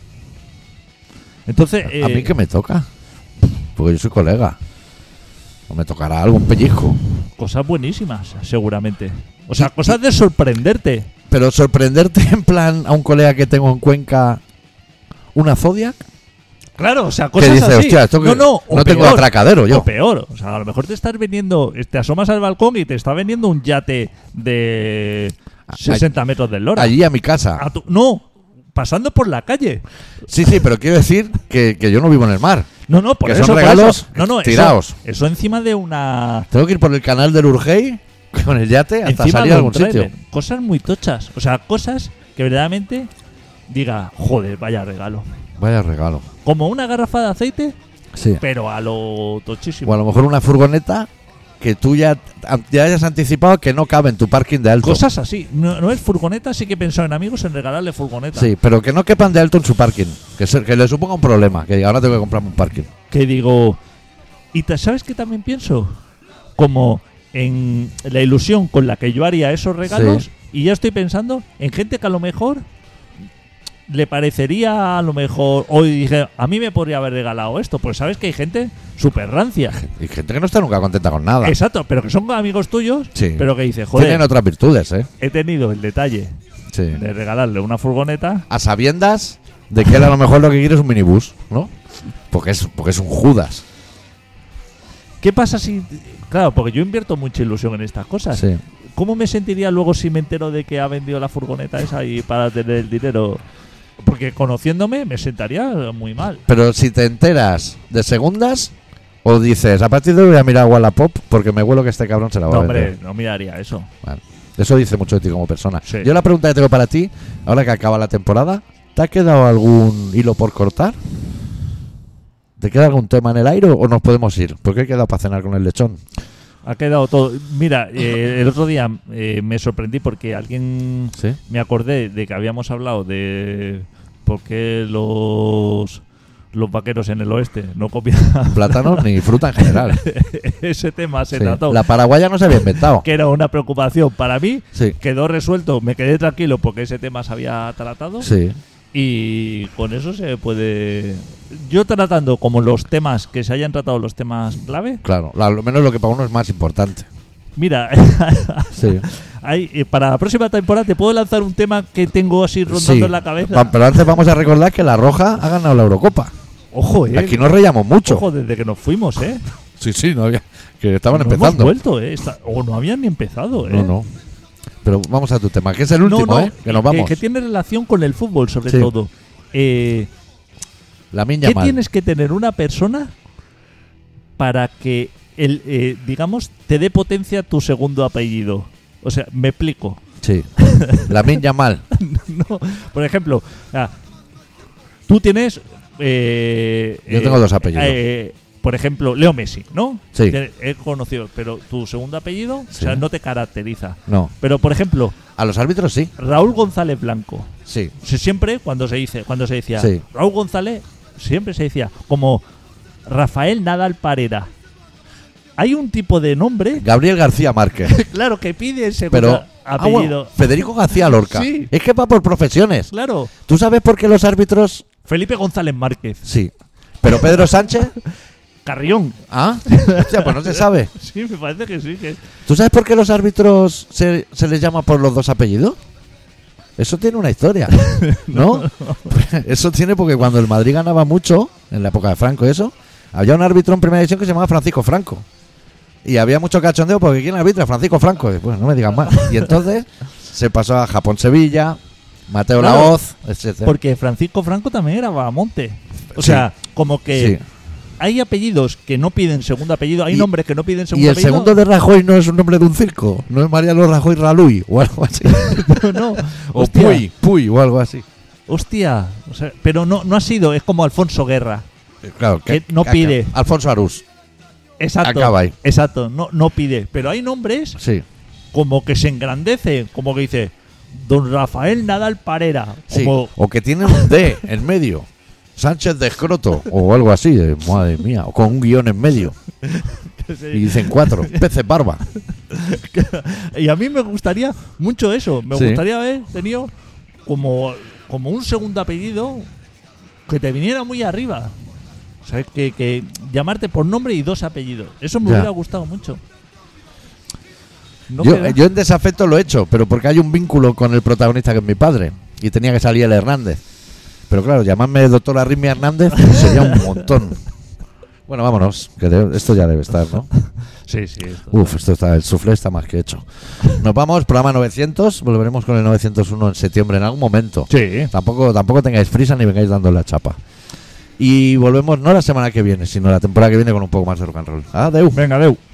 Entonces, eh, ¿A mí qué me toca? Porque yo soy colega. ¿O me tocará algún pellizco? cosas buenísimas, seguramente. O sea, cosas de sorprenderte. Pero sorprenderte en plan a un colega que tengo en Cuenca una Zodiac. Claro, o sea, Que cosas dice, así. hostia, esto que no, no, o no tengo peor, atracadero yo. O peor, o sea, a lo mejor te estás vendiendo, te asomas al balcón y te está vendiendo un yate de sesenta metros del Lora. Allí a mi casa. A tu- no, pasando por la calle. Sí, sí, pero quiero decir que, que yo no vivo en el mar. No, no, por Que eso son por regalos eso. No, no, eso- tiraos. Eso, encima de una Tengo que ir por el canal del Urgey con el yate hasta encima salir de a un algún sitio. tráiler. Cosas muy tochas, o sea, cosas que verdaderamente diga, joder, vaya regalo. Vaya regalo. Como una garrafa de aceite, Sí. pero a lo tochísimo. O a lo mejor una furgoneta que tú ya, ya hayas anticipado que no cabe en tu parking de alto. Cosas así. No, no es furgoneta, sí que he pensado en amigos en regalarle furgoneta. Sí, pero que no quepan de alto en su parking. Que, se- que le suponga un problema. Que diga, ahora tengo que comprarme un parking. Que digo. ¿Y ta- sabes qué también pienso? Como en la ilusión con la que yo haría esos regalos. Sí. Y ya estoy pensando en gente que a lo mejor le parecería a lo mejor. Hoy dije, a mí me podría haber regalado esto. Pues sabes que hay gente súper rancia. Y gente que no está nunca contenta con nada. Exacto, pero que son amigos tuyos. Sí. Pero que dice, joder, Tienen otras virtudes, ¿eh? he tenido el detalle Sí. de regalarle una furgoneta. A sabiendas de que él a lo mejor lo que quiere es un minibús, ¿no? Porque es, porque es un Judas. ¿Qué pasa si.? Claro, porque yo invierto mucha ilusión en estas cosas. Sí. ¿Cómo me sentiría luego si me entero de que ha vendido la furgoneta esa y para tener el dinero? Porque conociéndome me sentaría muy mal. Pero si te enteras de segundas o dices, a partir de hoy voy a mirar a Wallapop porque me huelo que este cabrón se la va No, a hombre, vender. no miraría eso. Vale. Eso dice mucho de ti como persona. Sí. Yo la pregunta que tengo para ti, ahora que acaba la temporada, ¿te ha quedado algún hilo por cortar? ¿Te queda algún tema en el aire o nos podemos ir? Porque he quedado para cenar con el lechón. Ha quedado todo. Mira, eh, el otro día eh, me sorprendí porque alguien. ¿Sí? Me acordé de que habíamos hablado de por qué los. Los vaqueros en el oeste no copian. Plátanos ni fruta en general. Ese tema se Sí. trató. La paraguaya no se había inventado. Que era una preocupación para mí. Sí. Quedó resuelto, me quedé tranquilo porque ese tema se había tratado. Sí. Y con eso se puede. Yo tratando como los temas que se hayan tratado, los temas clave. Claro. Al menos lo que para uno es más importante. Mira, Sí. hay, eh, para la próxima temporada te puedo lanzar un tema que tengo así rondando Sí. en la cabeza. Va- Pero antes vamos a recordar que la Roja ha ganado la Eurocopa. Ojo, eh. Aquí nos reíamos mucho. Ojo, desde que nos fuimos, eh. Sí, sí, no había- que estaban No empezando. hemos vuelto, eh. Está- o no habían ni empezado, eh. No, no. Pero vamos a tu tema, que es el No, último, no, ¿eh? Que nos vamos. Que, que tiene relación con el fútbol, sobre Sí. todo. Eh, La miña ¿Qué mal. tienes que tener una persona para que, el, eh, digamos, te dé potencia tu segundo apellido? O sea, me explico. Sí. La miña mal. No, por ejemplo, ah, tú tienes... eh, Yo eh, tengo dos apellidos. eh, por ejemplo, Leo Messi, ¿no? Sí. Que he conocido, pero tu segundo apellido, Sí. o sea, no te caracteriza. No. Pero, por ejemplo, A los árbitros sí. Raúl González Blanco. Sí. O sea, siempre cuando se dice, cuando se decía Sí. Raúl González, siempre se decía como Rafael Nadal Parera. Hay un tipo de nombre, Gabriel García Márquez. claro, que pide ese Pero. Ah, apellido. bueno, Federico García Lorca. Sí. Es que va por profesiones. Claro, ¿Tú sabes por qué los árbitros? Felipe González Márquez. Sí. Pero Pedro Sánchez. Carrión. ¿Ah? Hostia, pues no se sabe. Sí, me parece que sí. Que... ¿Tú sabes por qué los árbitros se, se les llama por los dos apellidos? Eso tiene una historia, ¿no? Eso tiene porque cuando el Madrid ganaba mucho, en la época de Franco y eso, había un árbitro en primera división que se llamaba Francisco Franco. Y había mucho cachondeo porque ¿quién arbitra? Francisco Franco. Y, bueno, no me digan más. Y entonces se pasó a Japón-Sevilla, Mateo Claro, Laoz, etcétera. Porque Francisco Franco también era Bahamonte. O Sí. sea, como que Sí. hay apellidos que no piden segundo apellido, hay Y- nombres que no piden Y segundo el apellido. segundo de Rajoy no es un nombre de un circo, no es Mariano Rajoy Raluy o algo así. no, no. O Hostia. Puy, Puy o algo así. Hostia, o sea, pero no, no ha sido, es como Alfonso Guerra. Claro, Que no pide. Alfonso Arús. Exacto. Acaba ahí. Exacto, no, no pide. Pero hay nombres Sí. como que se engrandecen, como que dice Don Rafael Nadal Parera. Sí, Como, o que tiene un D en medio. Sánchez de Escroto o algo así, eh, madre mía, o con un guión en medio. Y dicen cuatro, peces barba. Y a mí me gustaría mucho eso. Me Sí. gustaría haber tenido como, como un segundo apellido que te viniera muy arriba. O sea, que, que llamarte por nombre y dos apellidos. Eso me Ya. hubiera gustado mucho. No yo, queda- yo en desafecto lo he hecho, pero porque hay un vínculo con el protagonista que es mi padre. Y tenía que salir el Hernández. Pero claro, llamarme doctor Arritmia Hernández sería un montón. Bueno, vámonos, que de- esto ya debe estar, ¿no? Sí, sí. esto- Uf, esto está, el soufflé está más que hecho. Nos vamos, programa novecientos, volveremos con el novecientos uno en septiembre en algún momento. Sí. Tampoco, tampoco tengáis prisa ni vengáis dando la chapa. Y volvemos no la semana que viene, sino la temporada que viene con un poco más de rock and roll. Adeu. Venga, Deu.